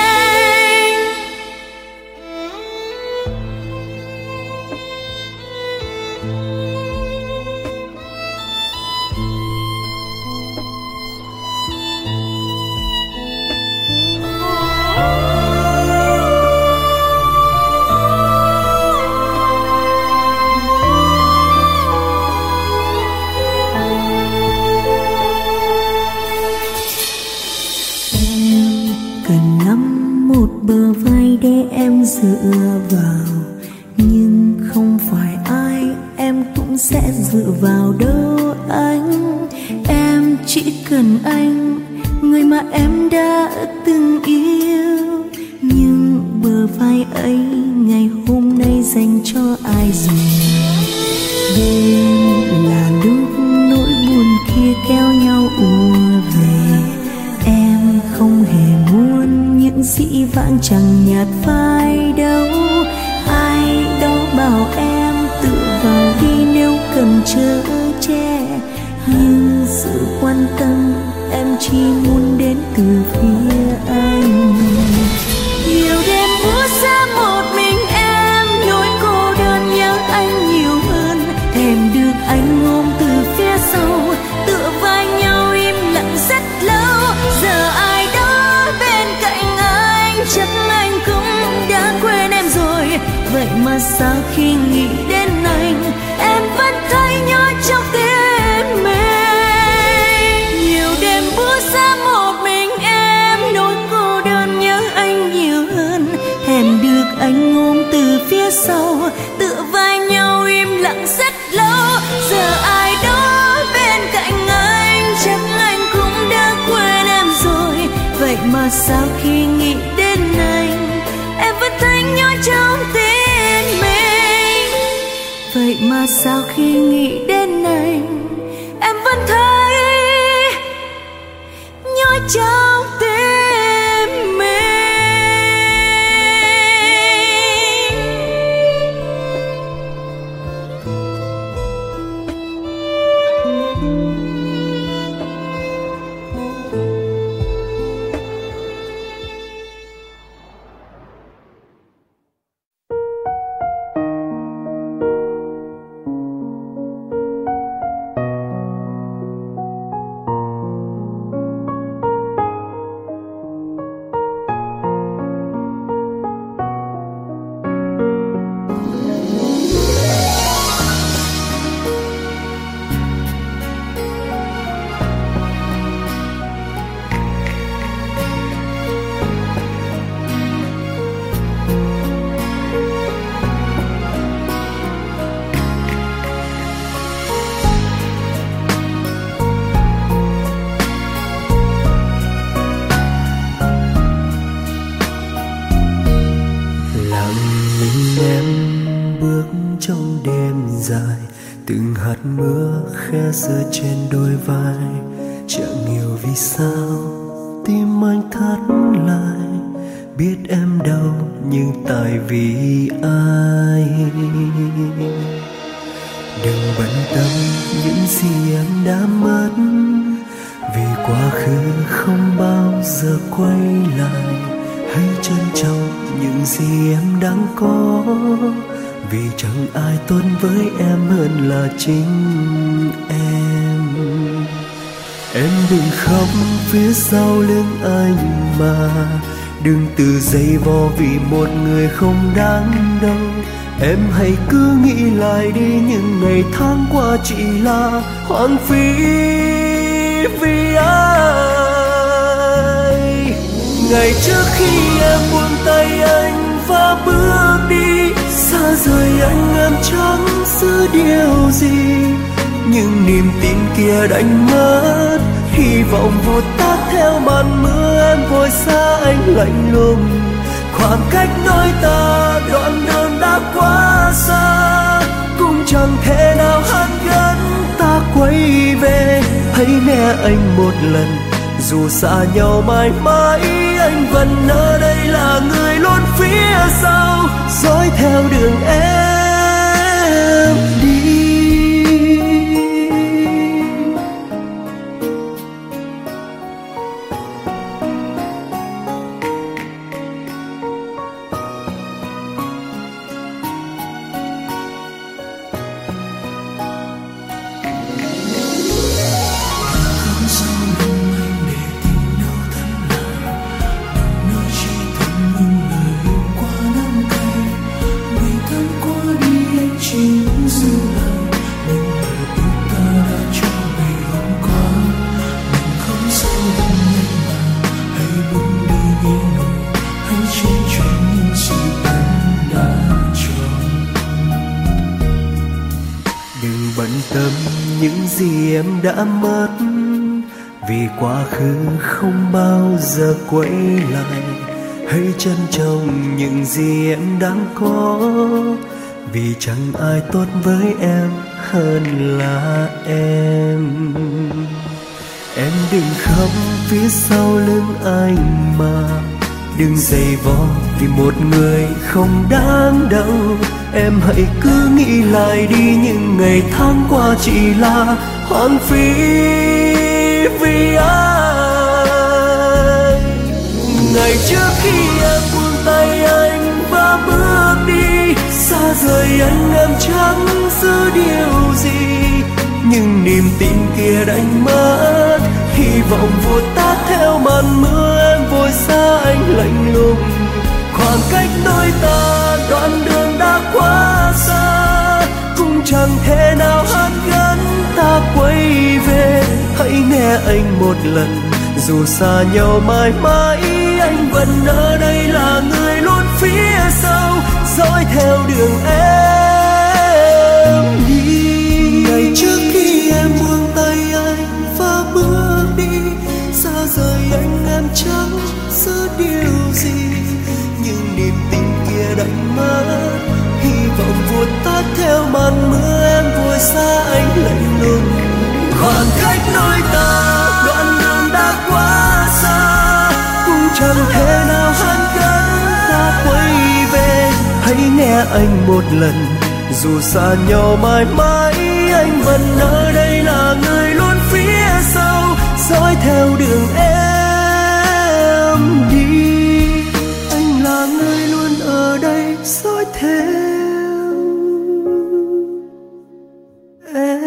Bờ vai để em dựa vào, nhưng không phải ai em cũng sẽ dựa vào đâu anh. Em chỉ cần anh, người mà em đã từng yêu, nhưng bờ vai ấy ngày hôm nay dành cho ai rồi. Đêm là lúc nỗi buồn kia kéo nhau ùa về, em không hề muốn những dĩ vãng chẳng nhạt phai đâu. Ai đó bảo em tự vào đi nếu cần chở che, nhưng sự quan tâm em chỉ muốn đến từ phía anh. Nhiều đêm bước ra một mình em, nỗi cô đơn nhớ anh nhiều hơn, thèm được anh ôm từ phía sau, tựa vai nhau im lặng rất lâu. Giờ ai đó bên cạnh anh, chắc anh cũng đã quên em rồi. Vậy mà sao khi nghĩ đến anh, em vẫn thấy nhói trong tim mình. Nhiều đêm bước ra một mình em, nỗi cô đơn nhớ anh nhiều hơn, thèm được anh ôm từ phía sau, tựa vai nhau im lặng rất lâu. Giờ ai đó bên cạnh anh, chắc anh cũng đã quên em rồi. Vậy mà sao khi nghĩ đến anh, em vẫn thấy nhói trong tim mình. Vậy mà sao khi nghĩ đến anh, em vẫn thấy nhói trong tim mình. Từng hạt mưa khẽ rơi trên đôi vai, chẳng hiểu vì sao tim anh thắt lại. Biết em đau nhưng tại vì ai. Đừng bận tâm những gì em đã mất, vì quá khứ không bao giờ quay lại. Hãy trân trọng những gì em đang có, vì chẳng ai tốt với em hơn là chính em. Em đừng khóc phía sau lưng anh mà, đừng tự dây vò vì một người không đáng đâu. Em hãy cứ nghĩ lại đi, những ngày tháng qua chỉ là hoang phí vì ai. Ngày trước khi em buông tay anh và bước đi, xa rời anh em chẳng giữ điều gì. Nhưng niềm tin kia đánh mất, hy vọng vụt tắt theo màn mưa. Em vội xa anh lạnh lùng, khoảng cách đôi ta đoạn đường đã quá xa, cũng chẳng thể nào hàn gắn ta quay về. Hãy nghe anh một lần, dù xa nhau mãi mãi, anh vẫn ở đây là người luôn phía sau, dõi theo đường em đi. Những gì em đã mất, vì quá khứ không bao giờ quay lại. Hãy trân trọng những gì em đang có, vì chẳng ai tốt với em hơn là em. Em đừng khóc phía sau lưng anh mà, đừng giày vò vì một người không đáng đâu. Em hãy cứ nghĩ lại đi, những ngày tháng qua chỉ là hoang phí vì ai. Ngày trước khi em buông tay anh và bước đi, xa rời anh em chẳng giữ điều gì. Nhưng niềm tin kia đánh mất, hy vọng vụt tắt theo màn mưa. Em vội xa anh lạnh lùng, khoảng cách đôi ta đoạn đường đã quá xa, cũng chẳng thể nào hàn gắn ta quay về. Hãy nghe anh một lần, dù xa nhau mãi mãi, anh vẫn ở đây là người luôn phía sau, dõi theo đường em đi. Ngày trước khi em buông tay anh và bước đi, xa rời anh em chẳng giữ điều gì. Nhưng niềm tin kia đánh mất, hy vọng vụt tắt theo màn mưa. Em vội xa anh lạnh lùng, khoảng cách đôi ta đoạn đường đã quá xa, cũng chẳng thể nào hàn gắn ta quay về. Hãy nghe anh một lần, dù xa nhau mãi mãi, anh vẫn ở đây là người luôn phía sau, dõi theo đường em đi. Anh là người luôn ở đây dõi theo em.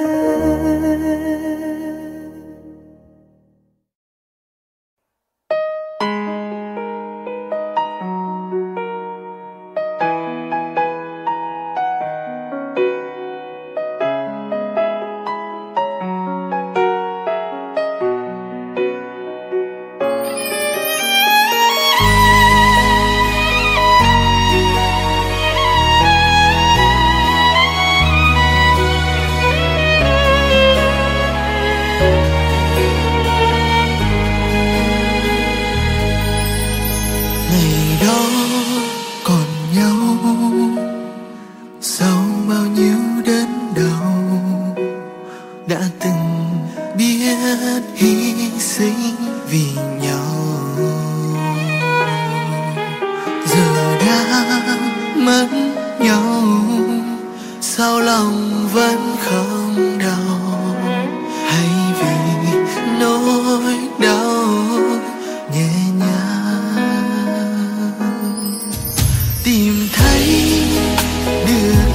Tìm thấy được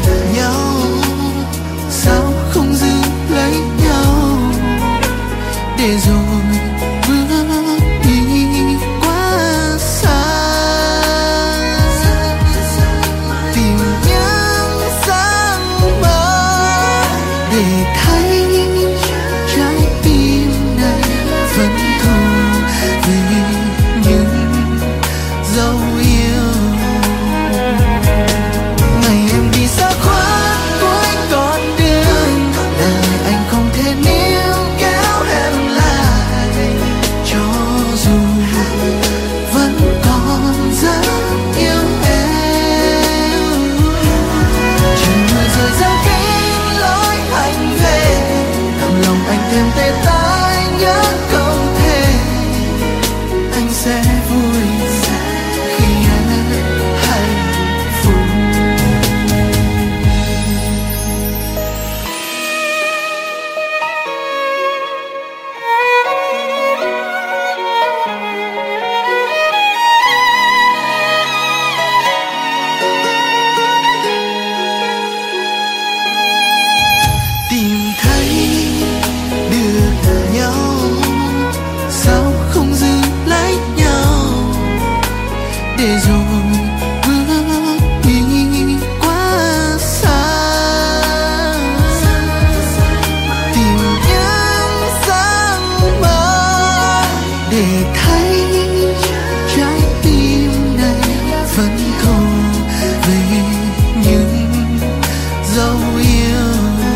để rồi bước đi quá xa, tìm những giấc mơ để thấy trái tim này vẫn còn về những dấu yêu.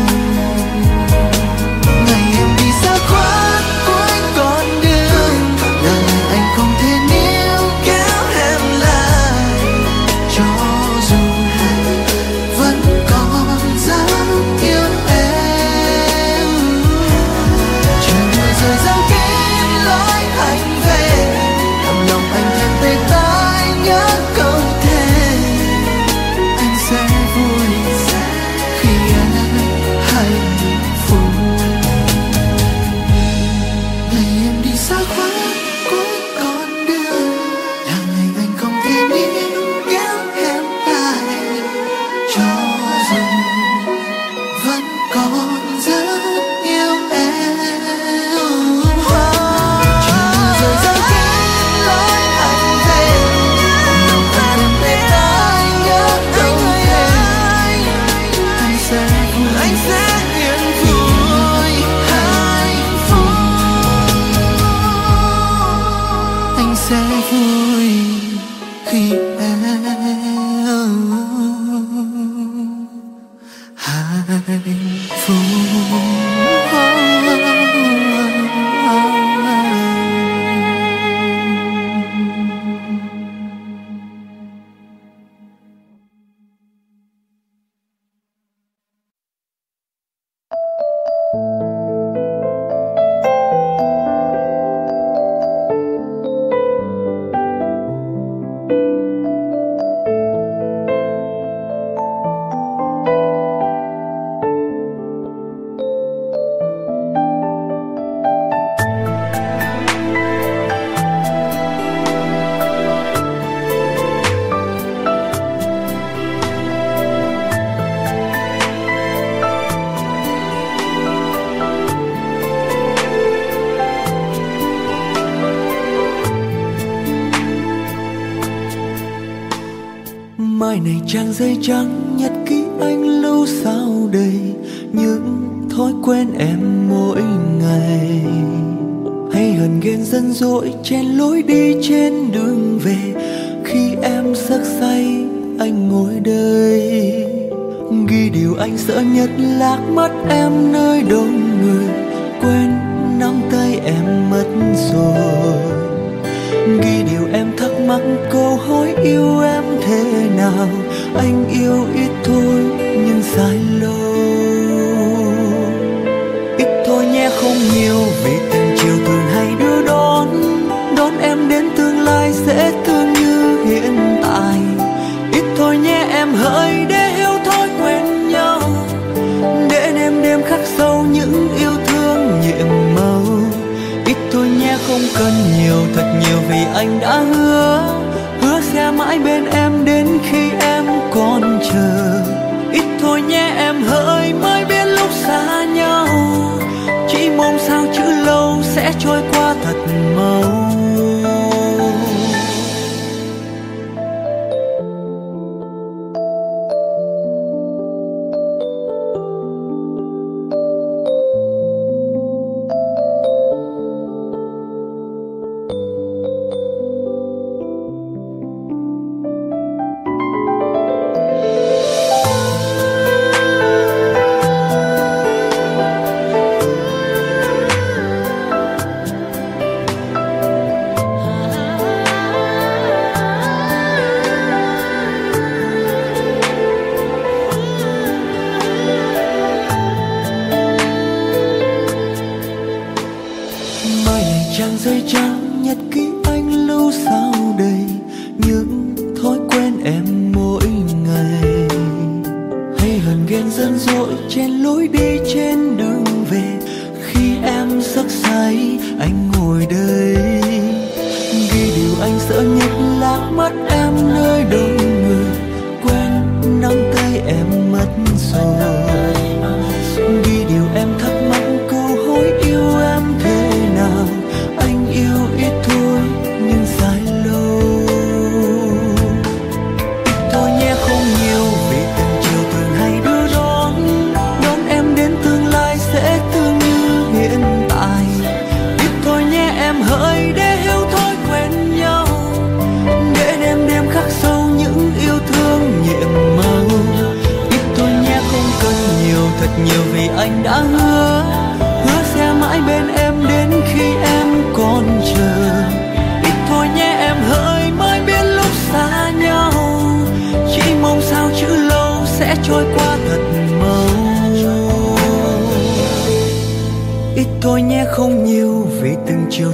Ngày em đi xa khuất cuối con đường, là ngày anh không thể níu kéo em lại, cho dù vẫn còn rất yêu em. Trời mưa rơi giăng kín lối anh về, làm lòng anh thêm tê tái nhớ câu thề. Anh sẽ vui khi em hạnh phúc. Ngày em đi xa khuất cuối con đường, là ngày anh không thể níu kéo em lại, cho dù vẫn còn rất yêu em. Trời mưa rơi giăng kín lối anh về, lòng anh thêm tê tái nhớ câu thề. Anh sẽ hiền vui hạnh phúc. Anh sẽ vui khi em hạnh phúc. Mai này trang giấy trắng nhật ký anh lưu sao đầy những thói quen em mỗi ngày, hay hờn ghen dân dỗi trên lối đi trên đường về. Khi em giấc say anh ngồi đây, ghi điều anh sợ nhất lạc mất em nơi đông người, quên nắm tay em mất rồi. Ghi điều em thắc mắc câu hỏi yêu em thế nào, anh yêu ít thôi nhưng dài lâu. Ít thôi nhé không nhiều, vì tình chiều thường hay đưa đón em đến tương lai sẽ thương như hiện tại. Ít thôi nhé em hỡi để hiểu thói quen nhau, để đêm đêm khắc sâu những yêu thương nhiệm màu. Ít thôi nhé không cần nhiều, thật nhiều vì anh đã hứa sẽ mãi bên em đến khi em còn chờ. Ít thôi nhé em hỡi mới biết lúc xa nhau, chỉ mong sao chữ lâu sẽ trôi qua thật mau. trang giấy trắng nhật ký anh lưu sao đầy những thói quen em mỗi ngày, hay hờn ghen dân dỗi trên lối đi trên đường về. Khi em giấc say anh ngồi đây ghi điều anh sợ nhất lạc mất em nơi đông người, quên nắm tay em mất rồi. Ghi điều em thắc mắc câu hỏi yêu em thế nào, anh yêu ít thôi nhưng dài lâu.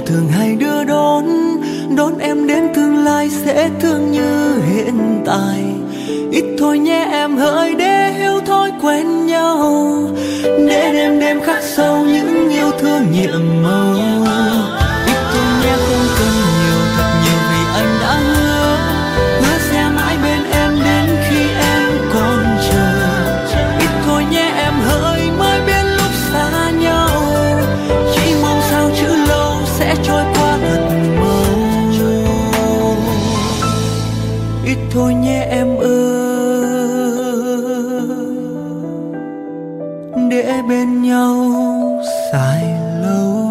thường hay đưa đón em đến tương lai sẽ thương như hiện tại. Ít thôi nhé em hỡi để hiểu thói quen nhau, để đêm khắc sâu những yêu thương nhiệm màu. Ít thôi nhé không cần nhiều, thật nhiều vì anh đã hứa sẽ mãi bên em đến khi em còn chờ. Ít thôi nhé em hỡi mới biết lúc xa nhau, chỉ mong sao chữ lâu sẽ trôi qua thật mau. Ít thôi nhé em ơi, để bên nhau dài lâu.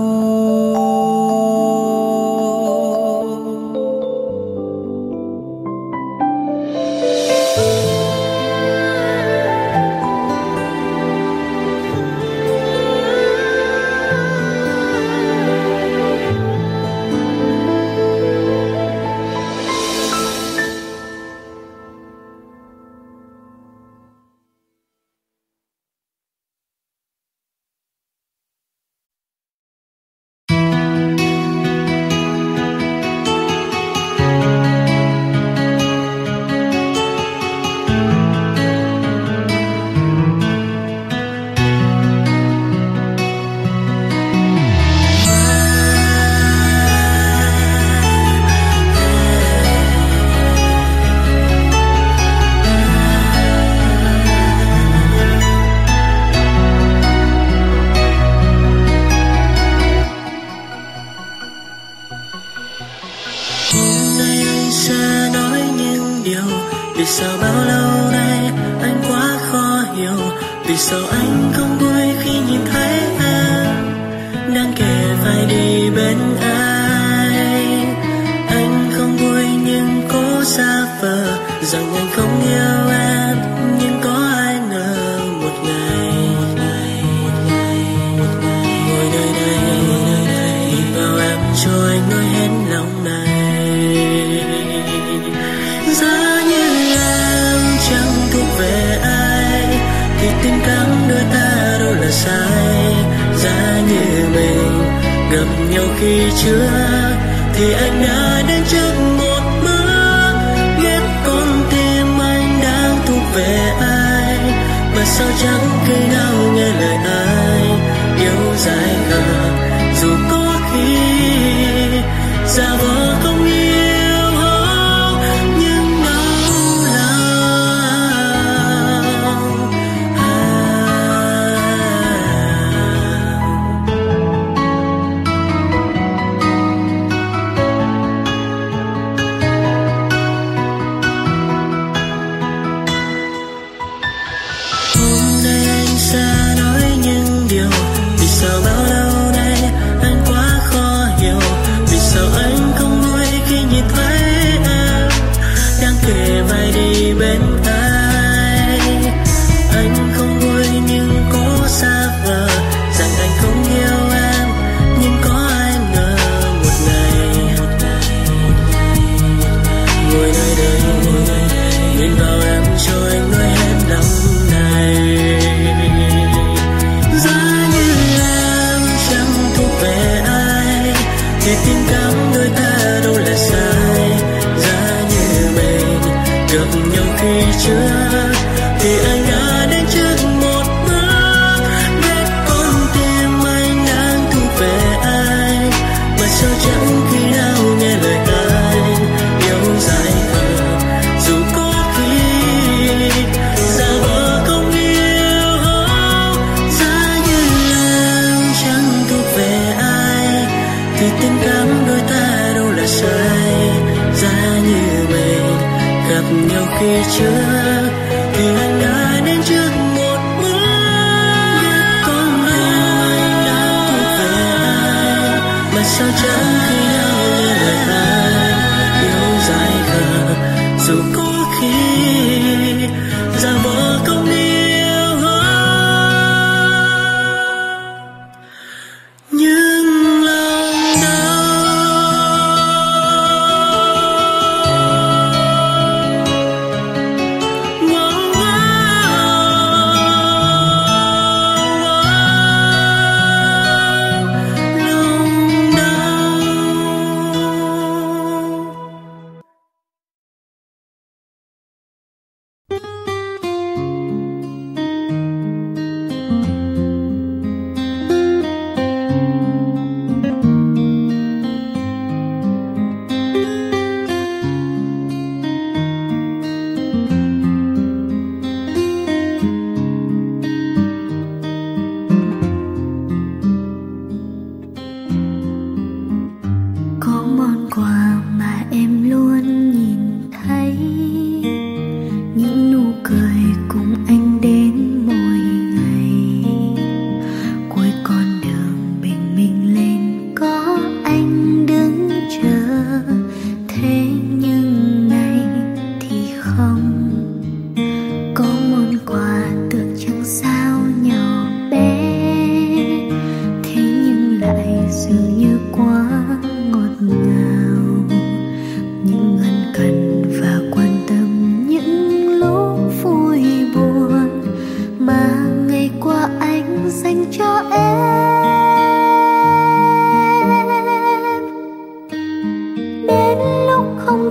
Vì sao bao lâu nay anh quá khó hiểu, vì sao anh không vui khi nhìn thấy em đang kề vai đi bên anh. Anh không vui nhưng cố giả vờ rằng anh không yêu em, nhưng có ai ngờ một ngày ngồi nơi đây nhìn vào em cho anh nói hết lòng này. Giá như em chẳng thuộc về ai thì tình cảm đôi ta đâu là sai. Giá như mình gặp nhau khi trước thì anh đã đến trước một bước, biết con tim anh đang thuộc về ai. Mà sao chẳng khi nào nghe lời anh yêu dài khờ, dù có khi giả vờ không yêu. Kề vai đi bên anh, anh không vui nhưng cố giả vờ rằng anh không yêu em, nhưng có ai ngờ một ngày ngồi nơi đây nhìn vào em cho anh nói hết lòng này. Giá như em chẳng thuộc về ai thì tình cảm đôi ta đâu là sai. Giá như mình gặp nhau khi trước thì anh đã đến trước một bước, biết con tim anh đang thuộc về ai. Mà sao chẳng khi nào nghe lời anh yêu dài khờ, dù có khi giả vờ không yêu. Giá như em chẳng thuộc về ai thì tình cảm đôi ta đâu là sai. Giá như mình gặp nhau khi trước thì anh đã đến trước một bước, biết con tim anh đã thuộc về ai. Mà sao chẳng khi nào nghe lời anh yêu dài khờ, dù có khi giả vờ không yêu. Nhưng lòng đau lòng đau.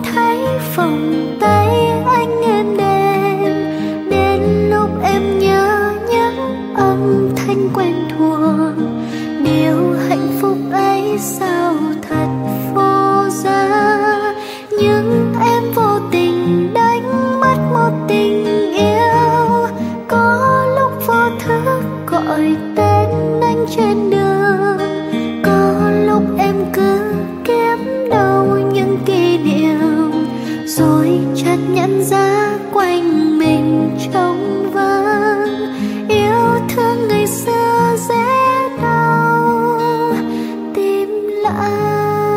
thấy vòng tay anh êm đềm, đến lúc em nhớ những âm thanh quen thuộc, điều hạnh phúc ấy sao thật vô giá. Nhưng em vô tình đánh mất một tình yêu, có lúc vô thức gọi tên anh trên đường, có lúc em cứ kiếm đâu những kỷ niệm, rồi chợt nhận ra quanh mình trống vắng. Yêu thương ngày xưa dễ đau tìm lại.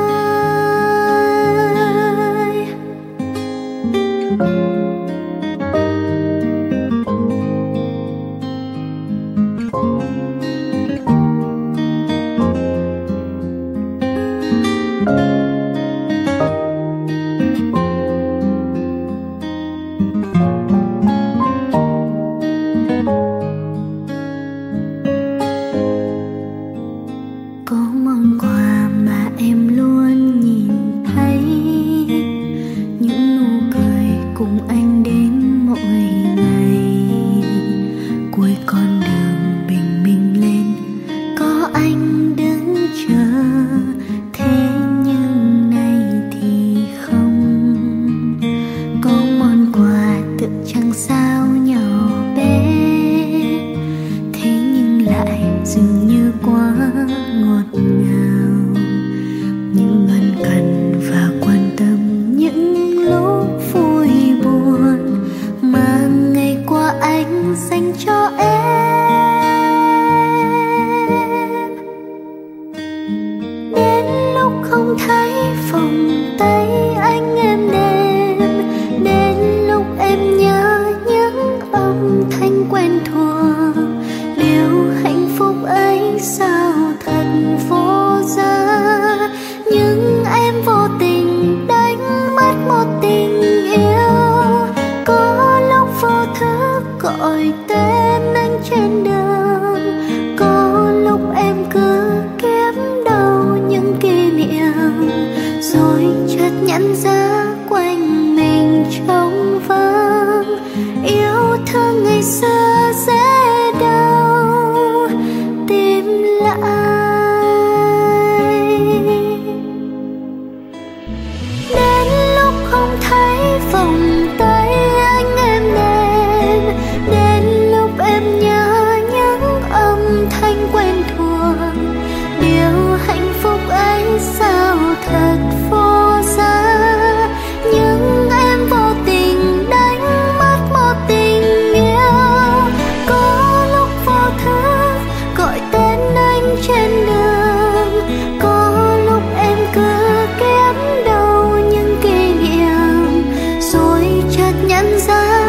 Có món quà mà em luôn nhìn thấy, những nụ cười cùng anh đến mỗi ngày. Cuối con đường bình minh lên, có anh đứng chờ, thế nhưng nay thì không. Có món quà tựa trăng sao nhỏ bé, thế nhưng lại dường như quá ngọt ngào. Những ân cần và quan tâm, những lúc vui buồn mà ngày qua anh dành cho em. Đến lúc không thấy vòng tay anh êm đềm, đến lúc em nhớ những âm thanh quen thuộc, điều hạnh phúc ấy sao thật vô giá. Nhưng em vô tình đánh mất một tình yêu, có lúc vô thức gọi tên anh trên đường, có lúc em cứ kiếm đâu những kỷ niệm, rồi chợt nhận ra quanh mình trống vắng. Yêu thương ngày xưa dễ đau tìm lại. Đến lúc không thấy vòng tay anh êm đềm, đến lúc em nhớ những âm thanh quen thuộc, điều hạnh phúc ấy sao thật vô giá. Nhưng em vô tình đánh mất một tình yêu, có lúc vô thức gọi tên anh trên đường, có lúc em cứ kiếm đâu những kỷ niệm, rồi chợt nhận ra